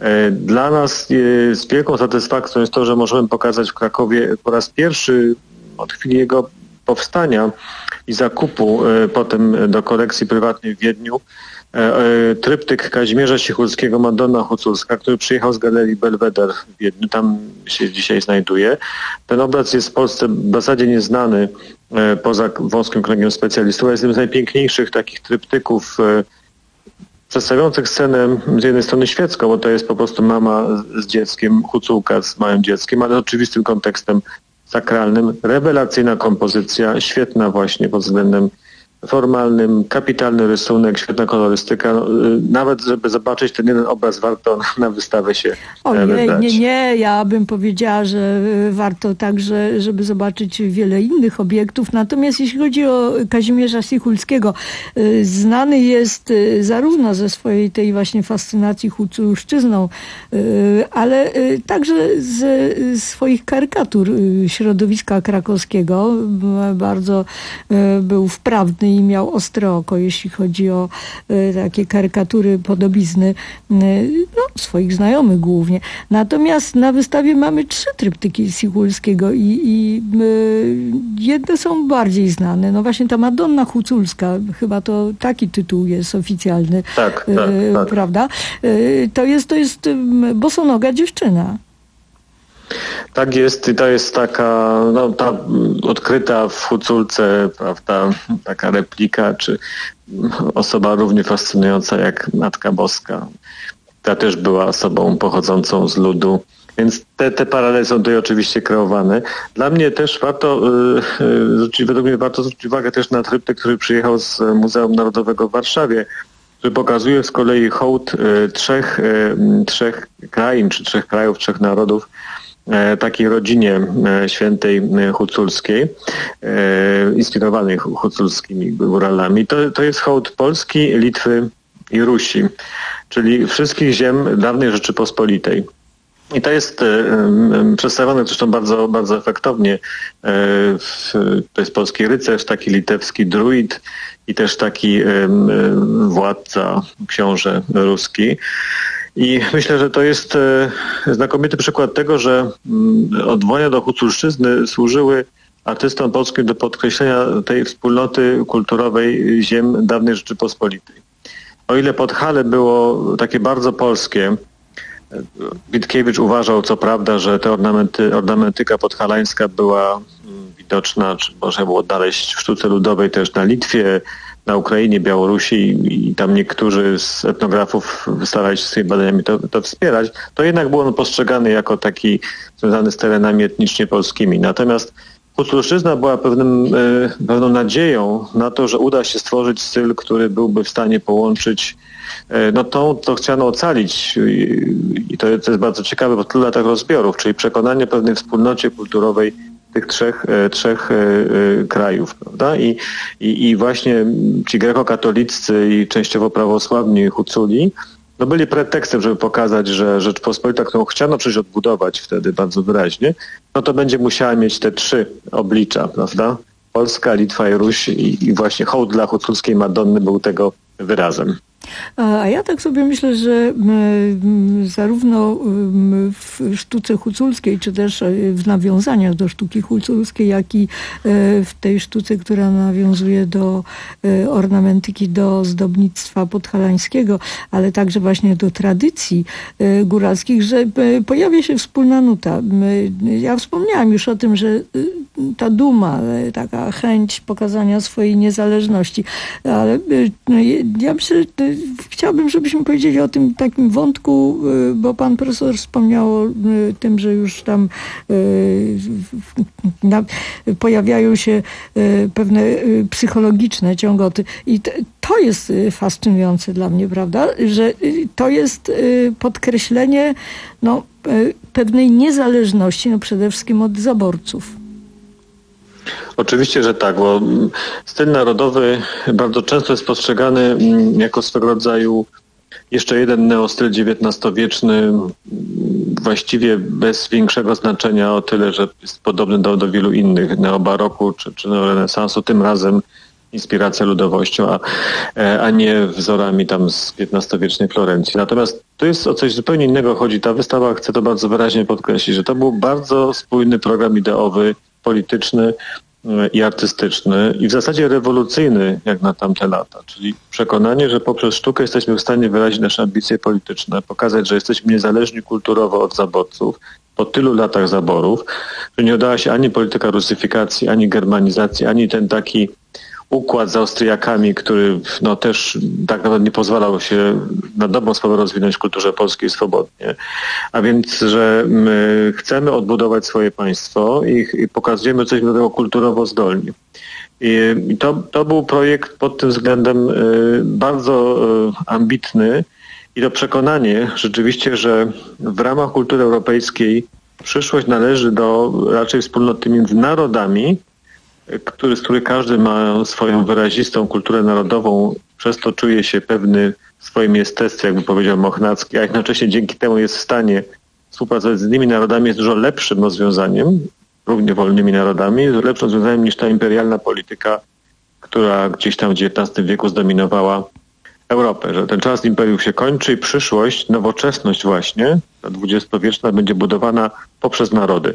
Dla nas z wielką satysfakcją jest to, że możemy pokazać w Krakowie po raz pierwszy od chwili jego powstania i zakupu potem do kolekcji prywatnej w Wiedniu tryptyk Kazimierza Cichulskiego Madonna Huculska, który przyjechał z Galerii Belweder w Wiedniu, tam się dzisiaj znajduje. Ten obraz jest w Polsce w zasadzie nieznany poza wąskim kręgiem specjalistów, jest jednym z najpiękniejszych takich tryptyków przedstawiających scenę z jednej strony świecką, bo to jest po prostu mama z dzieckiem, Huculka z małym dzieckiem, ale oczywistym kontekstem sakralnym. Rewelacyjna kompozycja, świetna właśnie pod względem formalnym, kapitalny rysunek, świetna kolorystyka. No, nawet żeby zobaczyć ten jeden obraz, warto na wystawę się Ojej, wybrać. nie, nie, ja bym powiedziała, że warto także, żeby zobaczyć wiele innych obiektów. Natomiast jeśli chodzi o Kazimierza Cichulskiego, znany jest zarówno ze swojej tej właśnie fascynacji Huculszczyzną, ale także ze swoich karykatur środowiska krakowskiego. Bardzo był wprawny i miał ostre oko, jeśli chodzi o e, takie karykatury, podobizny e, no, swoich znajomych głównie. Natomiast na wystawie mamy trzy tryptyki Cichulskiego i, i e, jedne są bardziej znane. No właśnie ta Madonna Huculska, chyba to taki tytuł jest oficjalny, tak, tak, e, tak. prawda? E, to jest, to jest bosonoga dziewczyna. Tak jest i to jest taka no, ta odkryta w Huculce, prawda, taka replika, czy osoba równie fascynująca jak Matka Boska. Ta też była osobą pochodzącą z ludu Więc te, te paralele są tutaj oczywiście kreowane. Dla mnie też warto, yy, według mnie warto zwrócić uwagę też na tryptyk, który przyjechał z Muzeum Narodowego w Warszawie, który pokazuje z kolei hołd y, trzech, y, trzech krain, czy trzech krajów, trzech narodów, y, takiej rodzinie y, świętej y, huculskiej, y, inspirowanej huculskimi góralami. To, to jest hołd Polski, Litwy i Rusi, czyli wszystkich ziem dawnej Rzeczypospolitej. I to jest y, y, przedstawione zresztą bardzo, bardzo efektownie. Y, w, to jest polski rycerz, taki litewski druid i też taki y, y, władca, książę ruski. I myślę, że to jest y, znakomity przykład tego, że y, odwołania do huculszczyzny służyły artystom polskim do podkreślenia tej wspólnoty kulturowej ziem dawnej Rzeczypospolitej. O ile Podhale było takie bardzo polskie, Witkiewicz uważał, co prawda, że te ornamenty, ornamentyka podhalańska była widoczna, czy można było odnaleźć w sztuce ludowej też na Litwie, na Ukrainie, Białorusi i, i tam niektórzy z etnografów starali się swoimi badaniami to, to wspierać, to jednak był on postrzegany jako taki związany z terenami etnicznie polskimi. Natomiast huculszczyzna była pewnym, y, pewną nadzieją na to, że uda się stworzyć styl, który byłby w stanie połączyć y, no tą, co chciano ocalić i, i to, to jest bardzo ciekawe po tylu latach rozbiorów, czyli przekonanie pewnej wspólnocie kulturowej tych trzech, y, trzech y, y, krajów, prawda? I, i, i właśnie ci grekokatoliccy i częściowo prawosławni huculi no byli pretekstem, żeby pokazać, że Rzeczpospolita, którą chciano przecież odbudować wtedy bardzo wyraźnie, no to będzie musiała mieć te trzy oblicza, prawda? Polska, Litwa i Ruś i, i właśnie hołd dla huculskiej Madonny był tego wyrazem. A ja tak sobie myślę, że zarówno w sztuce huculskiej, czy też w nawiązaniach do sztuki huculskiej, jak i w tej sztuce, która nawiązuje do ornamentyki, do zdobnictwa podhalańskiego, ale także właśnie do tradycji góralskich, że pojawia się wspólna nuta. Ja wspomniałam już o tym, że ta duma, taka chęć pokazania swojej niezależności, ale ja myślę, że chciałbym, żebyśmy powiedzieli o tym takim wątku, bo pan profesor wspomniał o tym, że już tam pojawiają się pewne psychologiczne ciągoty. I to jest fascynujące dla mnie, prawda? Że to jest podkreślenie no, pewnej niezależności, no przede wszystkim od zaborców. Oczywiście, że tak, bo styl narodowy bardzo często jest postrzegany jako swego rodzaju jeszcze jeden neostyl dziewiętnastowieczny, właściwie bez większego znaczenia o tyle, że jest podobny do, do wielu innych, neobaroku czy, czy neorenesansu, tym razem inspiracja ludowością, a, a nie wzorami tam z piętnastowiecznej Florencji. Natomiast tu jest o coś zupełnie innego chodzi. Ta wystawa chce to bardzo wyraźnie podkreślić, że to był bardzo spójny program ideowy, polityczny i artystyczny i w zasadzie rewolucyjny jak na tamte lata, czyli przekonanie, że poprzez sztukę jesteśmy w stanie wyrazić nasze ambicje polityczne, pokazać, że jesteśmy niezależni kulturowo od zaborców po tylu latach zaborów, że nie udała się ani polityka rusyfikacji, ani germanizacji, ani ten taki układ z Austriakami, który no, też tak naprawdę nie pozwalał się na dobrą sprawę rozwinąć w kulturze polskiej swobodnie. A więc, że my chcemy odbudować swoje państwo i, i pokazujemy, że jesteśmy do tego kulturowo zdolni. I, i to, to był projekt pod tym względem y, bardzo y, ambitny i to przekonanie rzeczywiście, że w ramach kultury europejskiej przyszłość należy do raczej wspólnoty między narodami, który, z której każdy ma swoją wyrazistą kulturę narodową, przez to czuje się pewny w swoim jestestwie, jakby powiedział Mochnacki, a jednocześnie dzięki temu jest w stanie współpracować z innymi narodami, jest dużo lepszym rozwiązaniem, równie wolnymi narodami, jest lepszym rozwiązaniem niż ta imperialna polityka, która gdzieś tam w dziewiętnastym wieku zdominowała Europę, że ten czas imperium się kończy i przyszłość, nowoczesność właśnie, ta dwudziestowieczna, będzie budowana poprzez narody.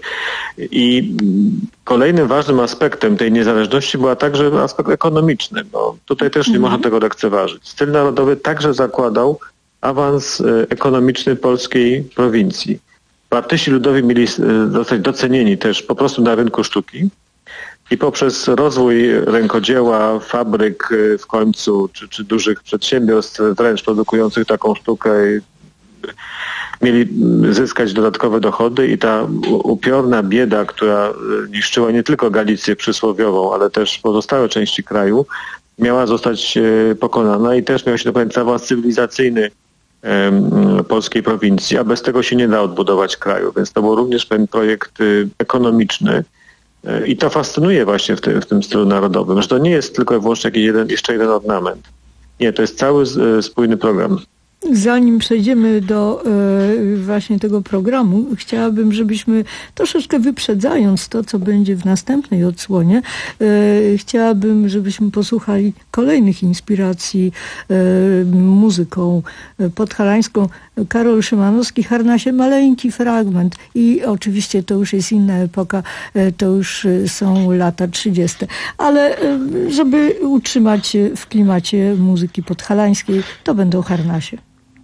I kolejnym ważnym aspektem tej niezależności była także aspekt ekonomiczny, bo tutaj też nie mm. można tego lekceważyć. Styl narodowy także zakładał awans ekonomiczny polskiej prowincji. Artyści ludowi mieli zostać docenieni też po prostu na rynku sztuki, i poprzez rozwój rękodzieła, fabryk w końcu, czy, czy dużych przedsiębiorstw wręcz produkujących taką sztukę, mieli zyskać dodatkowe dochody i ta upiorna bieda, która niszczyła nie tylko Galicję przysłowiową, ale też pozostałe części kraju, miała zostać pokonana i też miał się dokonać zawłas cywilizacyjny polskiej prowincji, a bez tego się nie da odbudować kraju. Więc to był również pewien projekt ekonomiczny i to fascynuje właśnie w, ty, w tym stylu narodowym, że to nie jest tylko i wyłącznie jakiś jeden, jeszcze jeden ornament. Nie, to jest cały spójny program. Zanim przejdziemy do e, właśnie tego programu, chciałabym, żebyśmy troszeczkę wyprzedzając to, co będzie w następnej odsłonie, e, chciałabym, żebyśmy posłuchali kolejnych inspiracji e, muzyką podhalańską. Karol Szymanowski, Harnasie, maleńki fragment i oczywiście to już jest inna epoka, e, to już są lata trzydzieste. Ale e, żeby utrzymać się w klimacie muzyki podhalańskiej, to będą Harnasie.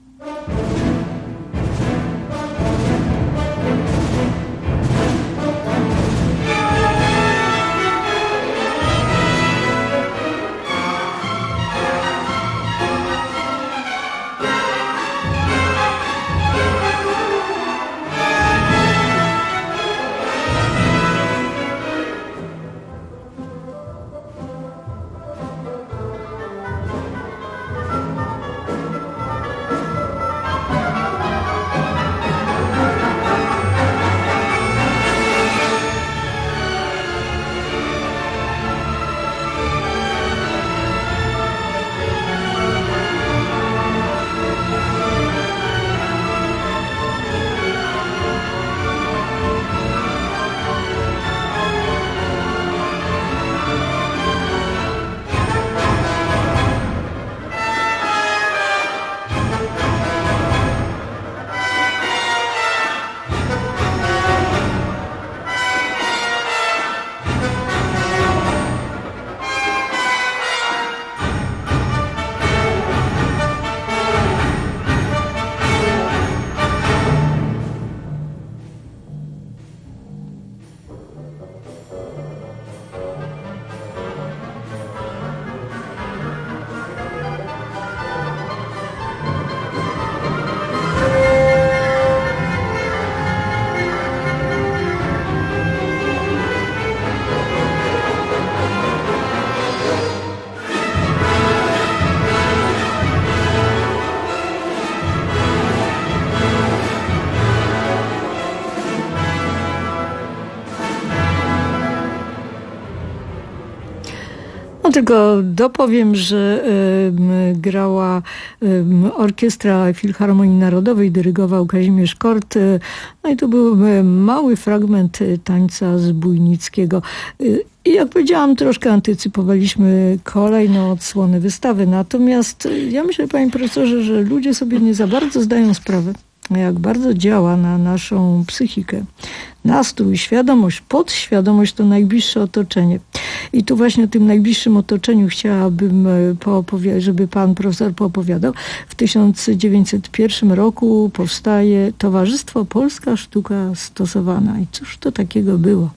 Tylko dopowiem, że y, grała y, Orkiestra Filharmonii Narodowej, dyrygował Kazimierz Kort. Y, no i to był y, mały fragment y, tańca z Bujnickiego. Y, I jak powiedziałam, troszkę antycypowaliśmy kolejną odsłonę wystawy. Natomiast y, ja myślę, panie profesorze, że ludzie sobie nie za bardzo zdają sprawę, jak bardzo działa na naszą psychikę. Nastrój, świadomość, podświadomość to najbliższe otoczenie. I tu właśnie o tym najbliższym otoczeniu chciałabym, poopowi- żeby pan profesor poopowiadał. W tysiąc dziewięćset pierwszym roku powstaje Towarzystwo Polska Sztuka Stosowana. I cóż to takiego było?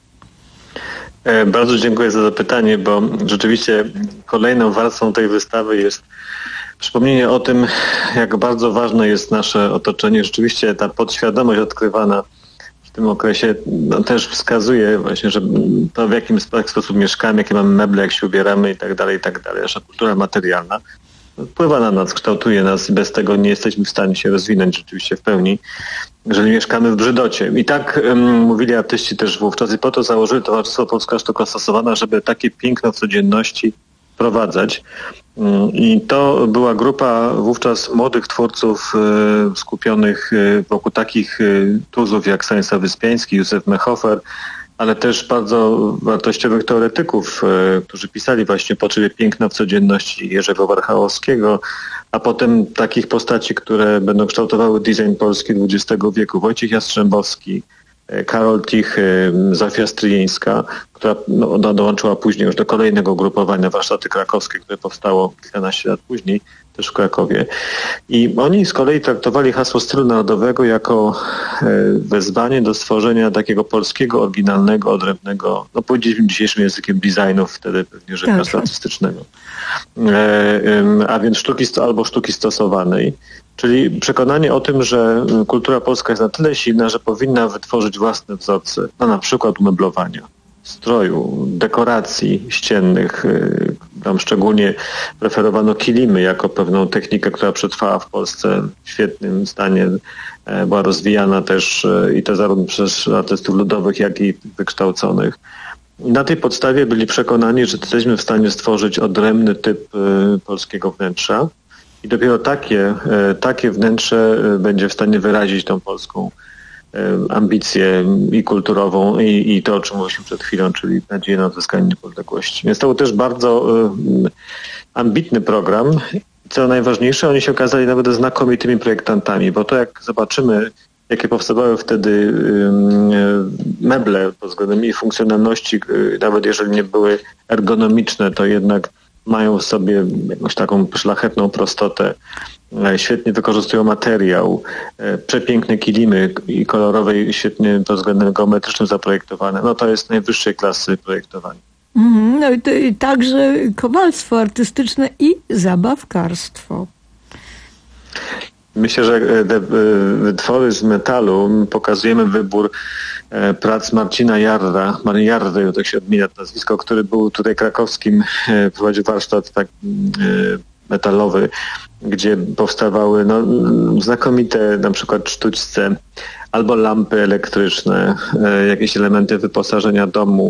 Bardzo dziękuję za zapytanie, bo rzeczywiście kolejną warstwą tej wystawy jest przypomnienie o tym, jak bardzo ważne jest nasze otoczenie. Rzeczywiście ta podświadomość odkrywana w tym okresie no, też wskazuje właśnie, że to w jakim sposób mieszkamy, jakie mamy meble, jak się ubieramy i tak dalej, i tak dalej. Nasza kultura materialna wpływa na nas, kształtuje nas i bez tego nie jesteśmy w stanie się rozwinąć rzeczywiście w pełni, jeżeli mieszkamy w brzydocie. I tak um, mówili artyści też wówczas i po to założyli Towarzystwo Polska Sztuka Stosowana, żeby takie piękno w codzienności wprowadzać. I to była grupa wówczas młodych twórców e, skupionych e, wokół takich e, tuzów jak Stanisław Wyspiański, Józef Mehofer, ale też bardzo wartościowych teoretyków, e, którzy pisali właśnie potrzebie piękna w codzienności Jerzego Warchałowskiego, a potem takich postaci, które będą kształtowały design polski dwudziestego wieku. Wojciech Jastrzębowski, Karol Tich, Zofia Stryjeńska, która no, dołączyła później już do kolejnego ugrupowania Warsztaty Krakowskie, które powstało kilkanaście lat później. też w Krakowie. I oni z kolei traktowali hasło stylu narodowego jako wezwanie do stworzenia takiego polskiego, oryginalnego, odrębnego, no powiedzieliśmy dzisiejszym językiem designu, wtedy pewnie rzeczy artystycznego. A więc sztuki albo sztuki stosowanej. Czyli przekonanie o tym, że kultura polska jest na tyle silna, że powinna wytworzyć własne wzorce, no na przykład umeblowania, stroju, dekoracji ściennych. Tam szczególnie preferowano kilimy jako pewną technikę, która przetrwała w Polsce w świetnym stanie. Była rozwijana też i to zarówno przez artystów ludowych, jak i wykształconych. I na tej podstawie byli przekonani, że jesteśmy w stanie stworzyć odrębny typ polskiego wnętrza. I dopiero takie, takie wnętrze będzie w stanie wyrazić tą polską ambicję i kulturową i, i to, o czym mówiliśmy przed chwilą, czyli nadzieję na odzyskanie niepodległości. Więc to był też bardzo ambitny program. Co najważniejsze, oni się okazali nawet znakomitymi projektantami, bo to jak zobaczymy, jakie powstawały wtedy meble pod względem ich funkcjonalności, nawet jeżeli nie były ergonomiczne, to jednak mają w sobie jakąś taką szlachetną prostotę, świetnie wykorzystują materiał, przepiękne kilimy i kolorowe i świetnie pod względem geometrycznym zaprojektowane. No to jest najwyższej klasy projektowanie. Mm, no i, to, i także kowalstwo artystyczne i zabawkarstwo. Myślę, że te wytwory z metalu pokazujemy wybór prac Marcina Jarra, Jarry, tak się odmienia to nazwisko, który był tutaj krakowskim, prowadził warsztat tak metalowy, gdzie powstawały no, znakomite na przykład sztućce albo lampy elektryczne, jakieś elementy wyposażenia domu.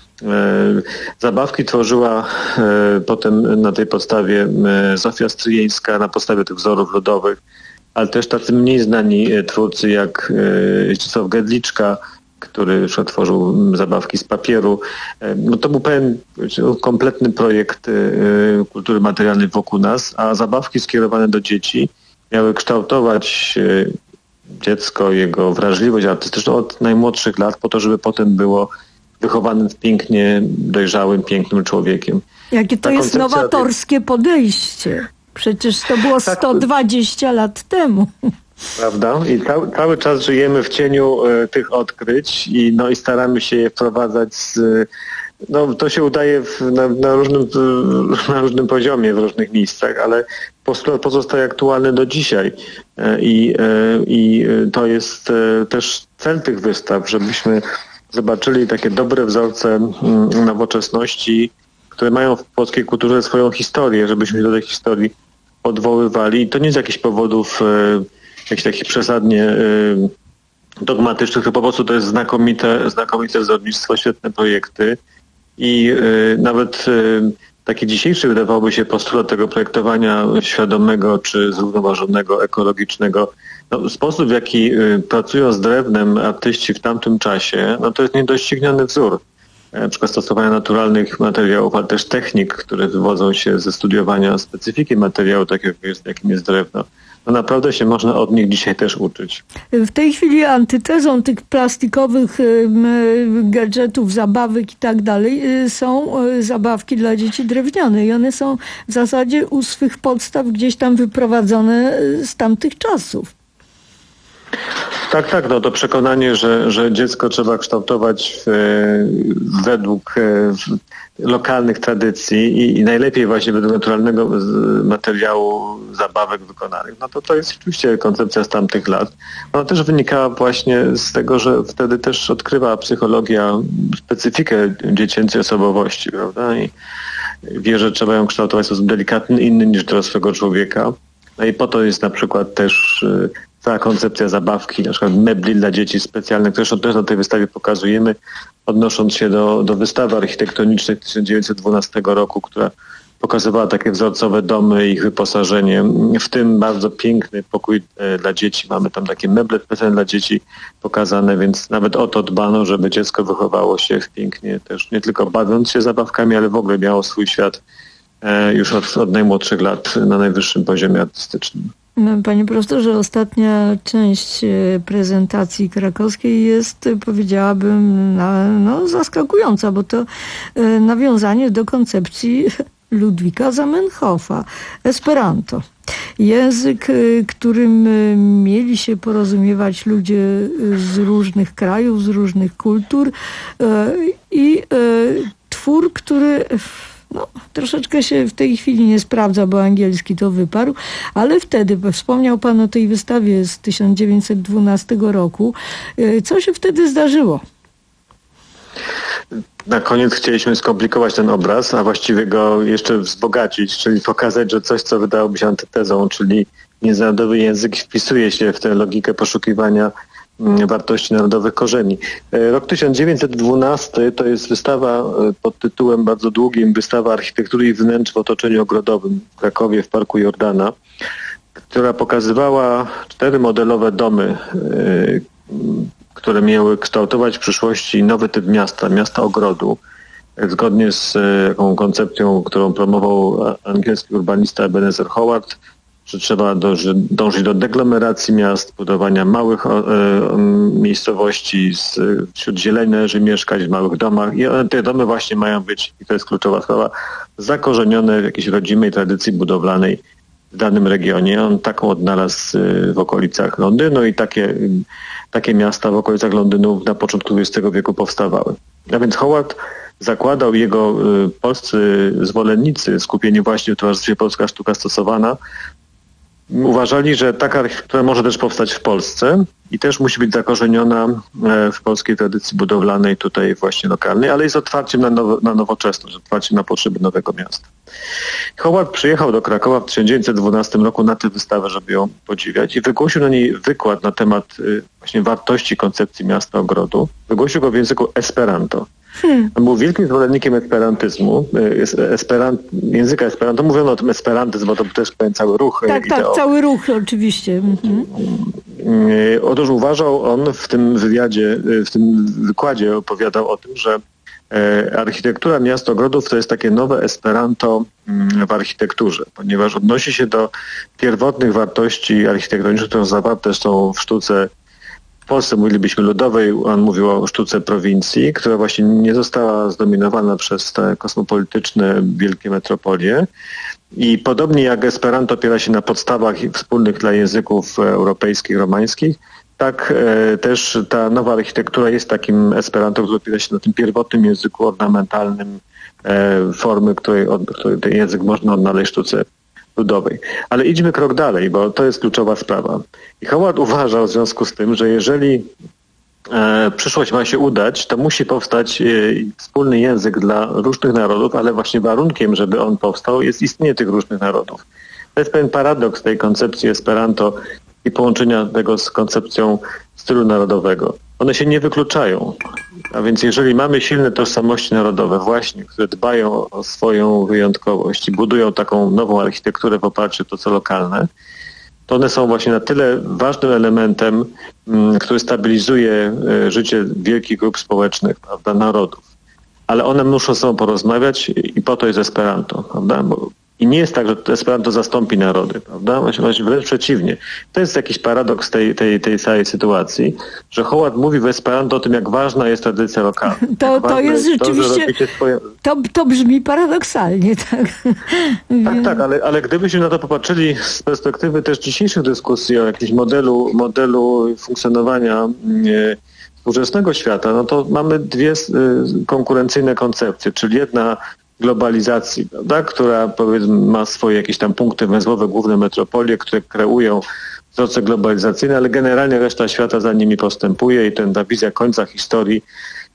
Zabawki tworzyła potem na tej podstawie Zofia Stryjeńska, na podstawie tych wzorów ludowych, ale też tacy mniej znani twórcy jak Zdzisław Gedliczka, który tworzył zabawki z papieru. No to był pewien kompletny projekt kultury materialnej wokół nas, a zabawki skierowane do dzieci miały kształtować dziecko, jego wrażliwość artystyczną od najmłodszych lat po to, żeby potem było wychowanym pięknie dojrzałym, pięknym człowiekiem. Jakie to Ta jest koncepcja... nowatorskie podejście. Przecież to było sto dwadzieścia lat temu. Prawda? I ca- cały czas żyjemy w cieniu e, tych odkryć i, no, i staramy się je wprowadzać z, no, to się udaje w, na, na, różnym, na różnym poziomie, w różnych miejscach, ale postulat pozostaje aktualny do dzisiaj. E, i, e, I to jest e, też cel tych wystaw, żebyśmy zobaczyli takie dobre wzorce m, nowoczesności, które mają w polskiej kulturze swoją historię, żebyśmy się do tej historii odwoływali. I to nie z jakichś powodów e, jakichś takich przesadnie y, dogmatycznych, to po prostu to jest znakomite, znakomite wzornictwo, świetne projekty i y, nawet y, taki dzisiejszy wydawałoby się postulat tego projektowania świadomego czy zrównoważonego, ekologicznego. No, sposób, w jaki y, pracują z drewnem artyści w tamtym czasie, no to jest niedościgniony wzór. Na przykład stosowania naturalnych materiałów, ale też technik, które wywodzą się ze studiowania specyfiki materiału, takiego jakim jest drewno. No naprawdę się można od nich dzisiaj też uczyć. W tej chwili antytezą tych plastikowych gadżetów, zabawek i tak dalej są zabawki dla dzieci drewniane i one są w zasadzie u swych podstaw gdzieś tam wyprowadzone z tamtych czasów. Tak, tak, no to przekonanie, że, że dziecko trzeba kształtować w, według w, lokalnych tradycji i, i najlepiej właśnie według naturalnego materiału zabawek wykonanych. No to to jest oczywiście koncepcja z tamtych lat. Ona też wynikała właśnie z tego, że wtedy też odkrywa psychologia specyfikę dziecięcej osobowości, prawda? I wie, że trzeba ją kształtować w sposób delikatny, inny niż dorosłego człowieka. No i po to jest na przykład też cała koncepcja zabawki, na przykład mebli dla dzieci specjalnych, które też na tej wystawie pokazujemy, odnosząc się do, do wystawy architektonicznej tysiąc dziewięćset dwunastego roku, która pokazywała takie wzorcowe domy, ich wyposażenie, w tym bardzo piękny pokój dla dzieci. Mamy tam takie meble specjalne dla dzieci pokazane, więc nawet o to dbano, żeby dziecko wychowało się pięknie też, nie tylko bawiąc się zabawkami, ale w ogóle miało swój świat już od, od najmłodszych lat na najwyższym poziomie artystycznym. Panie profesorze, ostatnia część prezentacji krakowskiej jest, powiedziałabym, no, zaskakująca, bo to nawiązanie do koncepcji Ludwika Zamenhofa, Esperanto. Język, którym mieli się porozumiewać ludzie z różnych krajów, z różnych kultur i twór, który no, troszeczkę się w tej chwili nie sprawdza, bo angielski to wyparł, ale wtedy, wspomniał pan o tej wystawie z tysiąc dziewięćset dwunastego roku. Co się wtedy zdarzyło? Na koniec chcieliśmy skomplikować ten obraz, a właściwie go jeszcze wzbogacić, czyli pokazać, że coś, co wydałoby się antytezą, czyli międzynarodowy język wpisuje się w tę logikę poszukiwania wartości narodowych korzeni. Rok tysiąc dziewięćset dwunasty to jest wystawa pod tytułem bardzo długim, wystawa architektury i wnętrz w otoczeniu ogrodowym w Krakowie w Parku Jordana, która pokazywała cztery modelowe domy, które miały kształtować w przyszłości nowy typ miasta, miasta ogrodu, zgodnie z taką koncepcją, którą promował angielski urbanista Ebenezer Howard, że trzeba dąży, dążyć do deglomeracji miast, budowania małych e, miejscowości, z, wśród zieleni należy mieszkać w małych domach i one, te domy właśnie mają być, i to jest kluczowa sprawa, zakorzenione w jakiejś rodzimej tradycji budowlanej w danym regionie. On taką odnalazł w okolicach Londynu i takie, takie miasta w okolicach Londynu na początku dwudziestego wieku powstawały. A więc Howard zakładał, jego polscy zwolennicy, skupieni właśnie w Towarzystwie Polska Sztuka Stosowana, uważali, że taka architektura może też powstać w Polsce i też musi być zakorzeniona w polskiej tradycji budowlanej tutaj właśnie lokalnej, ale jest otwarciem na, now, na nowoczesność, otwarciem na potrzeby nowego miasta. Howard przyjechał do Krakowa w tysiąc dziewięćset dwunastym roku na tę wystawę, żeby ją podziwiać i wygłosił na niej wykład na temat właśnie wartości koncepcji miasta ogrodu. Wygłosił go w języku esperanto. Hmm. On był wielkim zwolennikiem esperantyzmu, esperant, języka esperanto. Mówiono o tym esperantyzm, bo to też pewien cały ruch. Tak, tak, cały ruch oczywiście. Mhm. Otóż uważał on w tym wywiadzie, w tym wykładzie opowiadał o tym, że architektura miast ogrodów to jest takie nowe esperanto w architekturze, ponieważ odnosi się do pierwotnych wartości architektonicznych, które zawarte są w sztuce. W Polsce mówilibyśmy ludowej, on mówił o sztuce prowincji, która właśnie nie została zdominowana przez te kosmopolityczne wielkie metropolie. I podobnie jak Esperanto opiera się na podstawach wspólnych dla języków europejskich, romańskich, tak e, też ta nowa architektura jest takim Esperanto, który opiera się na tym pierwotnym języku ornamentalnym, e, formy, której, od, której ten język można odnaleźć w sztuce ludowej. Ale idźmy krok dalej, bo to jest kluczowa sprawa. I Howard uważał w związku z tym, że jeżeli e, przyszłość ma się udać, to musi powstać e, wspólny język dla różnych narodów, ale właśnie warunkiem, żeby on powstał, jest istnienie tych różnych narodów. To jest pewien paradoks tej koncepcji Esperanto i połączenia tego z koncepcją stylu narodowego. One się nie wykluczają. A więc jeżeli mamy silne tożsamości narodowe właśnie, które dbają o swoją wyjątkowość i budują taką nową architekturę w oparciu o to, co lokalne, to one są właśnie na tyle ważnym elementem, który stabilizuje życie wielkich grup społecznych, prawda, narodów. Ale one muszą ze sobą porozmawiać i po to jest Esperanto, prawda? Bo I nie jest tak, że Esperanto zastąpi narody, prawda? Właśnie wręcz przeciwnie. To jest jakiś paradoks tej, tej, tej całej sytuacji, że Howard mówi w Esperanto o tym, jak ważna jest tradycja lokalna. To, to jest rzeczywiście, to, swoje... to, to brzmi paradoksalnie, tak? Tak, tak, ale, ale gdybyśmy na to popatrzyli z perspektywy też dzisiejszych dyskusji o jakimś modelu, modelu funkcjonowania nie, współczesnego świata, no to mamy dwie y, konkurencyjne koncepcje, czyli jedna globalizacji, prawda, która powiedzmy ma swoje jakieś tam punkty węzłowe, główne metropolie, które kreują wzorce globalizacyjne, ale generalnie reszta świata za nimi postępuje i ten, ta wizja końca historii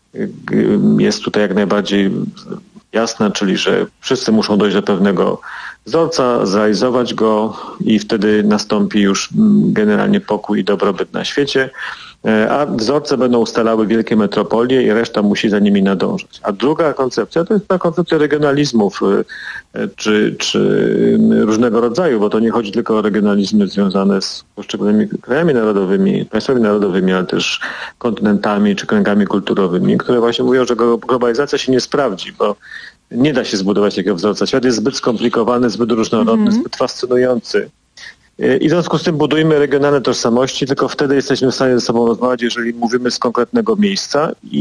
jest tutaj jak najbardziej jasna, czyli że wszyscy muszą dojść do pewnego wzorca, zrealizować go i wtedy nastąpi już generalnie pokój i dobrobyt na świecie, a wzorce będą ustalały wielkie metropolie i reszta musi za nimi nadążać. A druga koncepcja to jest ta koncepcja regionalizmów czy, czy różnego rodzaju, bo to nie chodzi tylko o regionalizmy związane z poszczególnymi krajami narodowymi, państwami narodowymi, ale też kontynentami czy kręgami kulturowymi, które właśnie mówią, że globalizacja się nie sprawdzi, bo nie da się zbudować takiego wzorca. Świat jest zbyt skomplikowany, zbyt różnorodny, mm-hmm. zbyt fascynujący. I w związku z tym budujmy regionalne tożsamości, tylko wtedy jesteśmy w stanie ze sobą rozmawiać, jeżeli mówimy z konkretnego miejsca i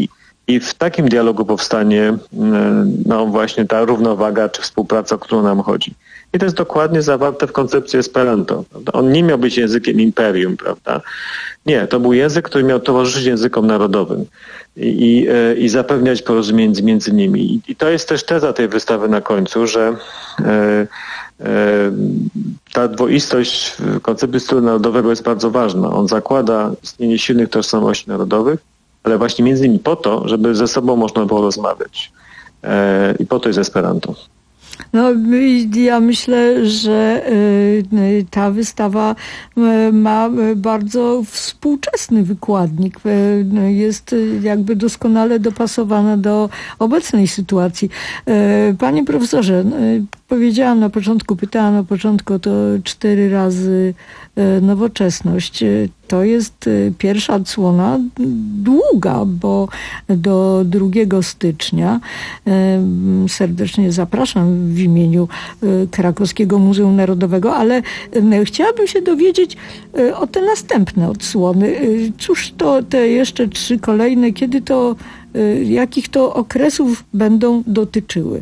I w takim dialogu powstanie no właśnie ta równowaga czy współpraca, o którą nam chodzi. I to jest dokładnie zawarte w koncepcji Esperanto. Prawda? On nie miał być językiem imperium, prawda? Nie, to był język, który miał towarzyszyć językom narodowym i, i, i zapewniać porozumienie między nimi. I, I to jest też teza tej wystawy na końcu, że e, e, ta dwoistość w koncepcji stylu narodowego jest bardzo ważna. On zakłada istnienie silnych tożsamości narodowych, ale właśnie między innymi po to, żeby ze sobą można było rozmawiać. E, I po to jest Esperanto. No, ja myślę, że ta wystawa ma bardzo współczesny wykładnik. Jest jakby doskonale dopasowana do obecnej sytuacji. Panie profesorze, powiedziałam na początku, pytałam na początku to cztery razy nowoczesność. To jest pierwsza odsłona długa, bo do drugiego stycznia serdecznie zapraszam w imieniu Krakowskiego Muzeum Narodowego, ale chciałabym się dowiedzieć o te następne odsłony. Cóż to te jeszcze trzy kolejne, kiedy to, jakich to okresów będą dotyczyły?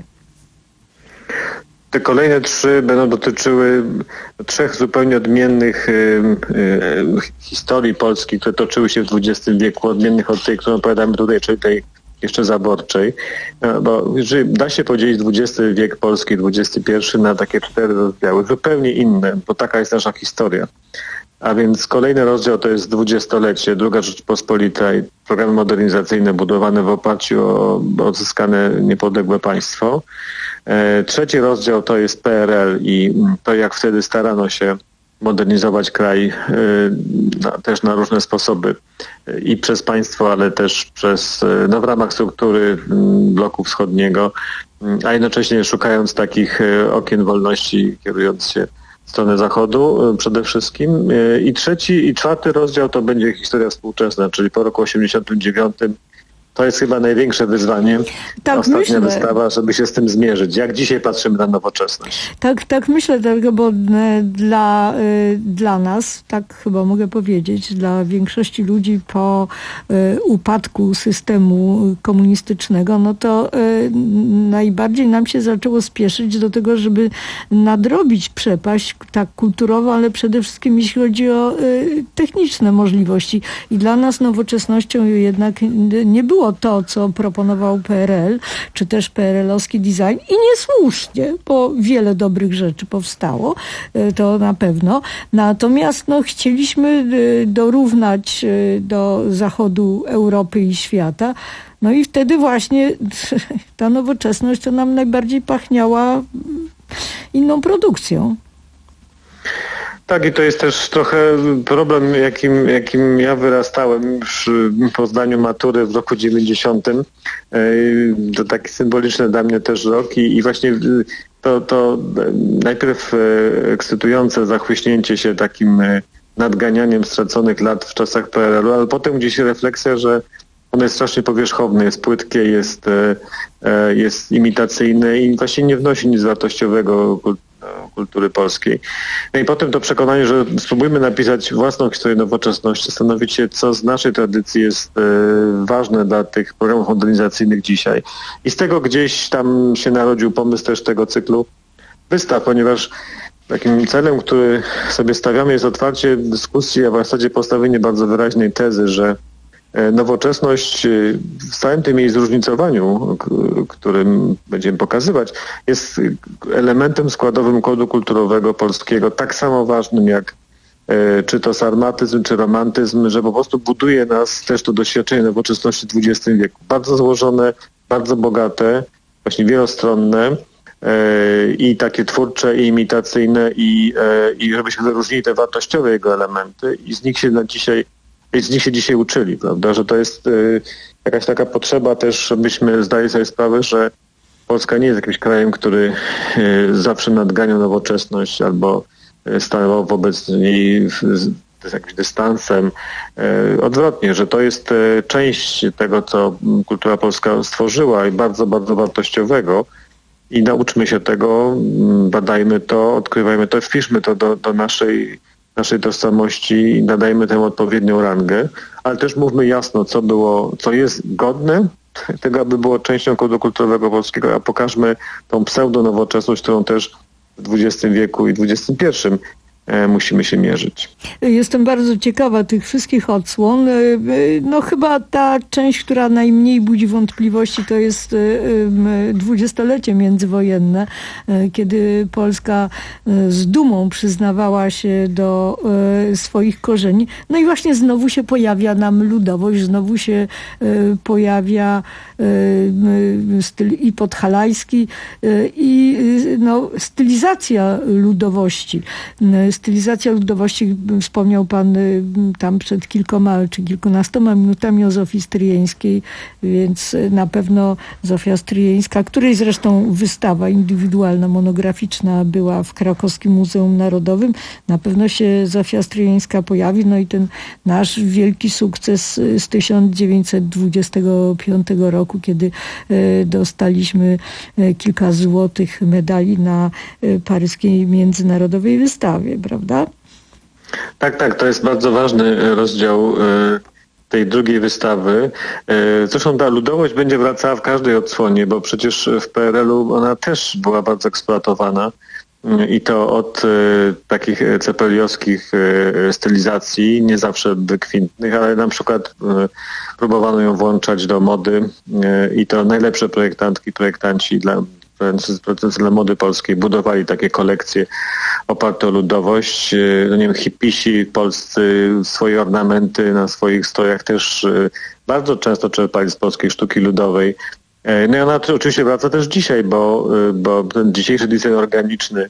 Te kolejne trzy będą dotyczyły trzech zupełnie odmiennych y, y, historii Polski, które toczyły się w dwudziestym wieku, odmiennych od tej, którą opowiadamy tutaj, czyli tej jeszcze zaborczej. No, bo jeżeli da się podzielić dwudziesty wiek Polski, dwudziesty pierwszy na takie cztery rozdziały, zupełnie inne, bo taka jest nasza historia. A więc kolejny rozdział to jest dwudziestolecie, druga Rzeczpospolita i programy modernizacyjne budowane w oparciu o odzyskane niepodległe państwo. Trzeci rozdział to jest P R L i to, jak wtedy starano się modernizować kraj na, też na różne sposoby i przez państwo, ale też przez, no w ramach struktury bloku wschodniego, a jednocześnie szukając takich okien wolności, kierując się w stronę zachodu przede wszystkim. I trzeci i czwarty rozdział to będzie historia współczesna, czyli po roku osiemdziesiątym dziewiątym. To jest chyba największe wyzwanie, tak, ostatnia myślę. wystawa, żeby się z tym zmierzyć. Jak dzisiaj patrzymy na nowoczesność? Tak, tak myślę, dlatego, bo dla, dla nas, tak chyba mogę powiedzieć, dla większości ludzi po upadku systemu komunistycznego, no to najbardziej nam się zaczęło spieszyć do tego, żeby nadrobić przepaść tak kulturową, ale przede wszystkim jeśli chodzi o techniczne możliwości. I dla nas nowoczesnością jednak nie było to, co proponował P R L, czy też P R L-owski design i niesłusznie, bo wiele dobrych rzeczy powstało, to na pewno. Natomiast no, chcieliśmy dorównać do zachodu Europy i świata. No i wtedy właśnie ta nowoczesność to nam najbardziej pachniała inną produkcją. Tak, i to jest też trochę problem, jakim, jakim ja wyrastałem przy, po zdaniu matury w roku dziewięćdziesiątym. To taki symboliczny dla mnie też rok i, i właśnie to, to najpierw ekscytujące zachłyśnięcie się takim nadganianiem straconych lat w czasach P R L u, ale potem gdzieś refleksja, że ono jest strasznie powierzchowne, jest płytkie, jest, jest imitacyjne i właśnie nie wnosi nic wartościowego kultury polskiej. No i potem to przekonanie, że spróbujmy napisać własną historię nowoczesności, zastanowić się, co z naszej tradycji jest e, ważne dla tych programów modernizacyjnych dzisiaj. I z tego gdzieś tam się narodził pomysł też tego cyklu wystaw, ponieważ takim celem, który sobie stawiamy, jest otwarcie dyskusji, a w zasadzie postawienie bardzo wyraźnej tezy, że nowoczesność w całym tym jej zróżnicowaniu, którym będziemy pokazywać, jest elementem składowym kodu kulturowego polskiego, tak samo ważnym jak czy to sarmatyzm, czy romantyzm, że po prostu buduje nas też to doświadczenie nowoczesności w dwudziestym wieku. Bardzo złożone, bardzo bogate, właśnie wielostronne i takie twórcze, i imitacyjne, i, i żebyśmy wyróżnili te wartościowe jego elementy i z nich się na dzisiaj z nich się dzisiaj uczyli, prawda, że to jest y, jakaś taka potrzeba też, żebyśmy zdali sobie sprawę, że Polska nie jest jakimś krajem, który y, zawsze nadgania nowoczesność albo y, stawał wobec niej z, z jakimś dystansem. Y, odwrotnie, że to jest y, część tego, co kultura polska stworzyła i bardzo, bardzo wartościowego i nauczmy się tego, badajmy to, odkrywajmy to, wpiszmy to do, do naszej naszej tożsamości i nadajmy temu odpowiednią rangę, ale też mówmy jasno, co było, co jest godne tego, aby było częścią kodu kulturowego polskiego, a pokażmy tą pseudonowoczesność, którą też w dwudziestym wieku i dwudziestym pierwszym musimy się mierzyć. Jestem bardzo ciekawa tych wszystkich odsłon. No chyba ta część, która najmniej budzi wątpliwości, to jest dwudziestolecie międzywojenne, kiedy Polska z dumą przyznawała się do swoich korzeni. No i właśnie znowu się pojawia nam ludowość, znowu się pojawia styl i podhalajski i no, stylizacja ludowości. Stylizacja ludowości, wspomniał pan tam przed kilkoma czy kilkunastoma minutami o Zofii Stryjeńskiej, więc na pewno Zofia Stryjeńska, której zresztą wystawa indywidualna, monograficzna była w Krakowskim Muzeum Narodowym, na pewno się Zofia Stryjeńska pojawi, no i ten nasz wielki sukces z tysiąc dziewięćset dwudziestego piątego roku, kiedy dostaliśmy kilka złotych medali na paryskiej międzynarodowej wystawie, prawda? Tak, tak, to jest bardzo ważny rozdział tej drugiej wystawy. Zresztą ta ludowość będzie wracała w każdej odsłonie, bo przecież w P R L-u ona też była bardzo eksploatowana i to od takich cepeliowskich stylizacji, nie zawsze wykwintnych, ale na przykład próbowano ją włączać do mody i to najlepsze projektantki, projektanci dla Pracujący dla mody polskiej budowali takie kolekcje oparte o ludowość. No nie wiem, hipisi polscy swoje ornamenty na swoich strojach też bardzo często czerpali z polskiej sztuki ludowej. No i ona oczywiście wraca też dzisiaj, bo, bo ten dzisiejszy design organiczny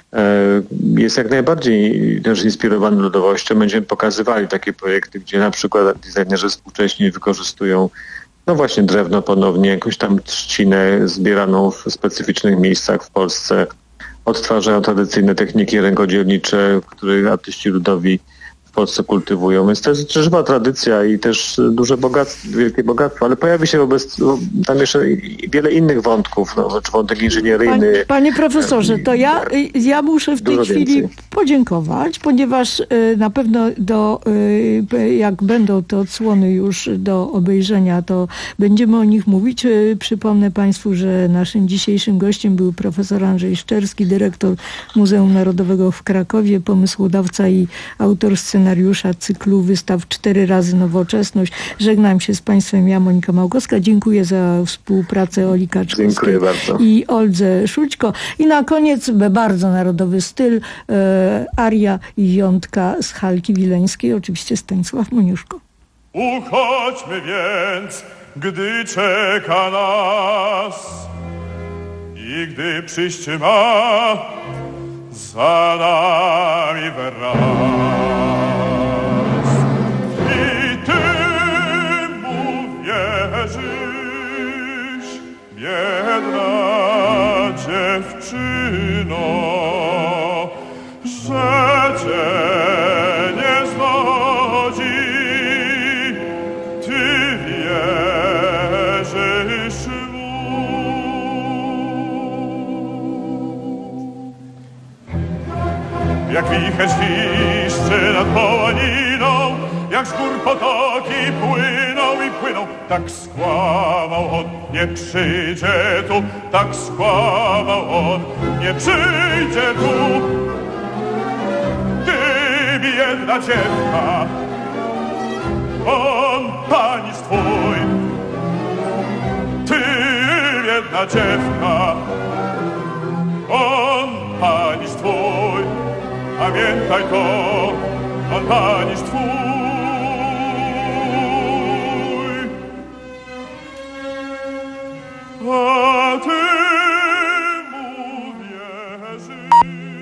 jest jak najbardziej też inspirowany ludowością. Będziemy pokazywali takie projekty, gdzie na przykład designerzy współcześni wykorzystują no właśnie drewno ponownie, jakąś tam trzcinę zbieraną w specyficznych miejscach w Polsce. Odtwarzają tradycyjne techniki rękodzielnicze, które artyści ludowi w Polsce kultywują. Więc to jest żywa tradycja i też duże bogactwo, wielkie bogactwo, ale pojawi się wobec tam jeszcze wiele innych wątków, no, czy wątek inżynieryjny. Panie, panie profesorze, to ja, ja muszę w tej chwili więcej. podziękować, ponieważ na pewno do, jak będą te odsłony już do obejrzenia, to będziemy o nich mówić. Przypomnę państwu, że naszym dzisiejszym gościem był profesor Andrzej Szczerski, dyrektor Muzeum Narodowego w Krakowie, pomysłodawca i autor scenariusza cyklu wystaw Cztery razy nowoczesność. Żegnam się z państwem, ja Monika Małkowska. Dziękuję za współpracę Oli Kaczkowskiej i Oldze Szućko. I na koniec bardzo narodowy styl, e, aria i jątka z Halki Wileńskiej, oczywiście Stanisław Moniuszko. Uchodźmy więc, gdy czeka nas i gdy przyjść ma za nami wraz. I ty mu wierzysz, biedna dziewczyno, że cię nie zgodzi. Ty wierzysz mu. Jak wicher świszczy nad połaniną, jak z gór potoki płyną i płyną, tak skłamał on, nie przyjdzie tu, tak skłamał on, nie przyjdzie tu. Ty, biedna dziewka, on panicz twój. Ty, biedna dziewka, on panicz twój. Pamiętaj to, on panicz twój. A ty mu wierzysz.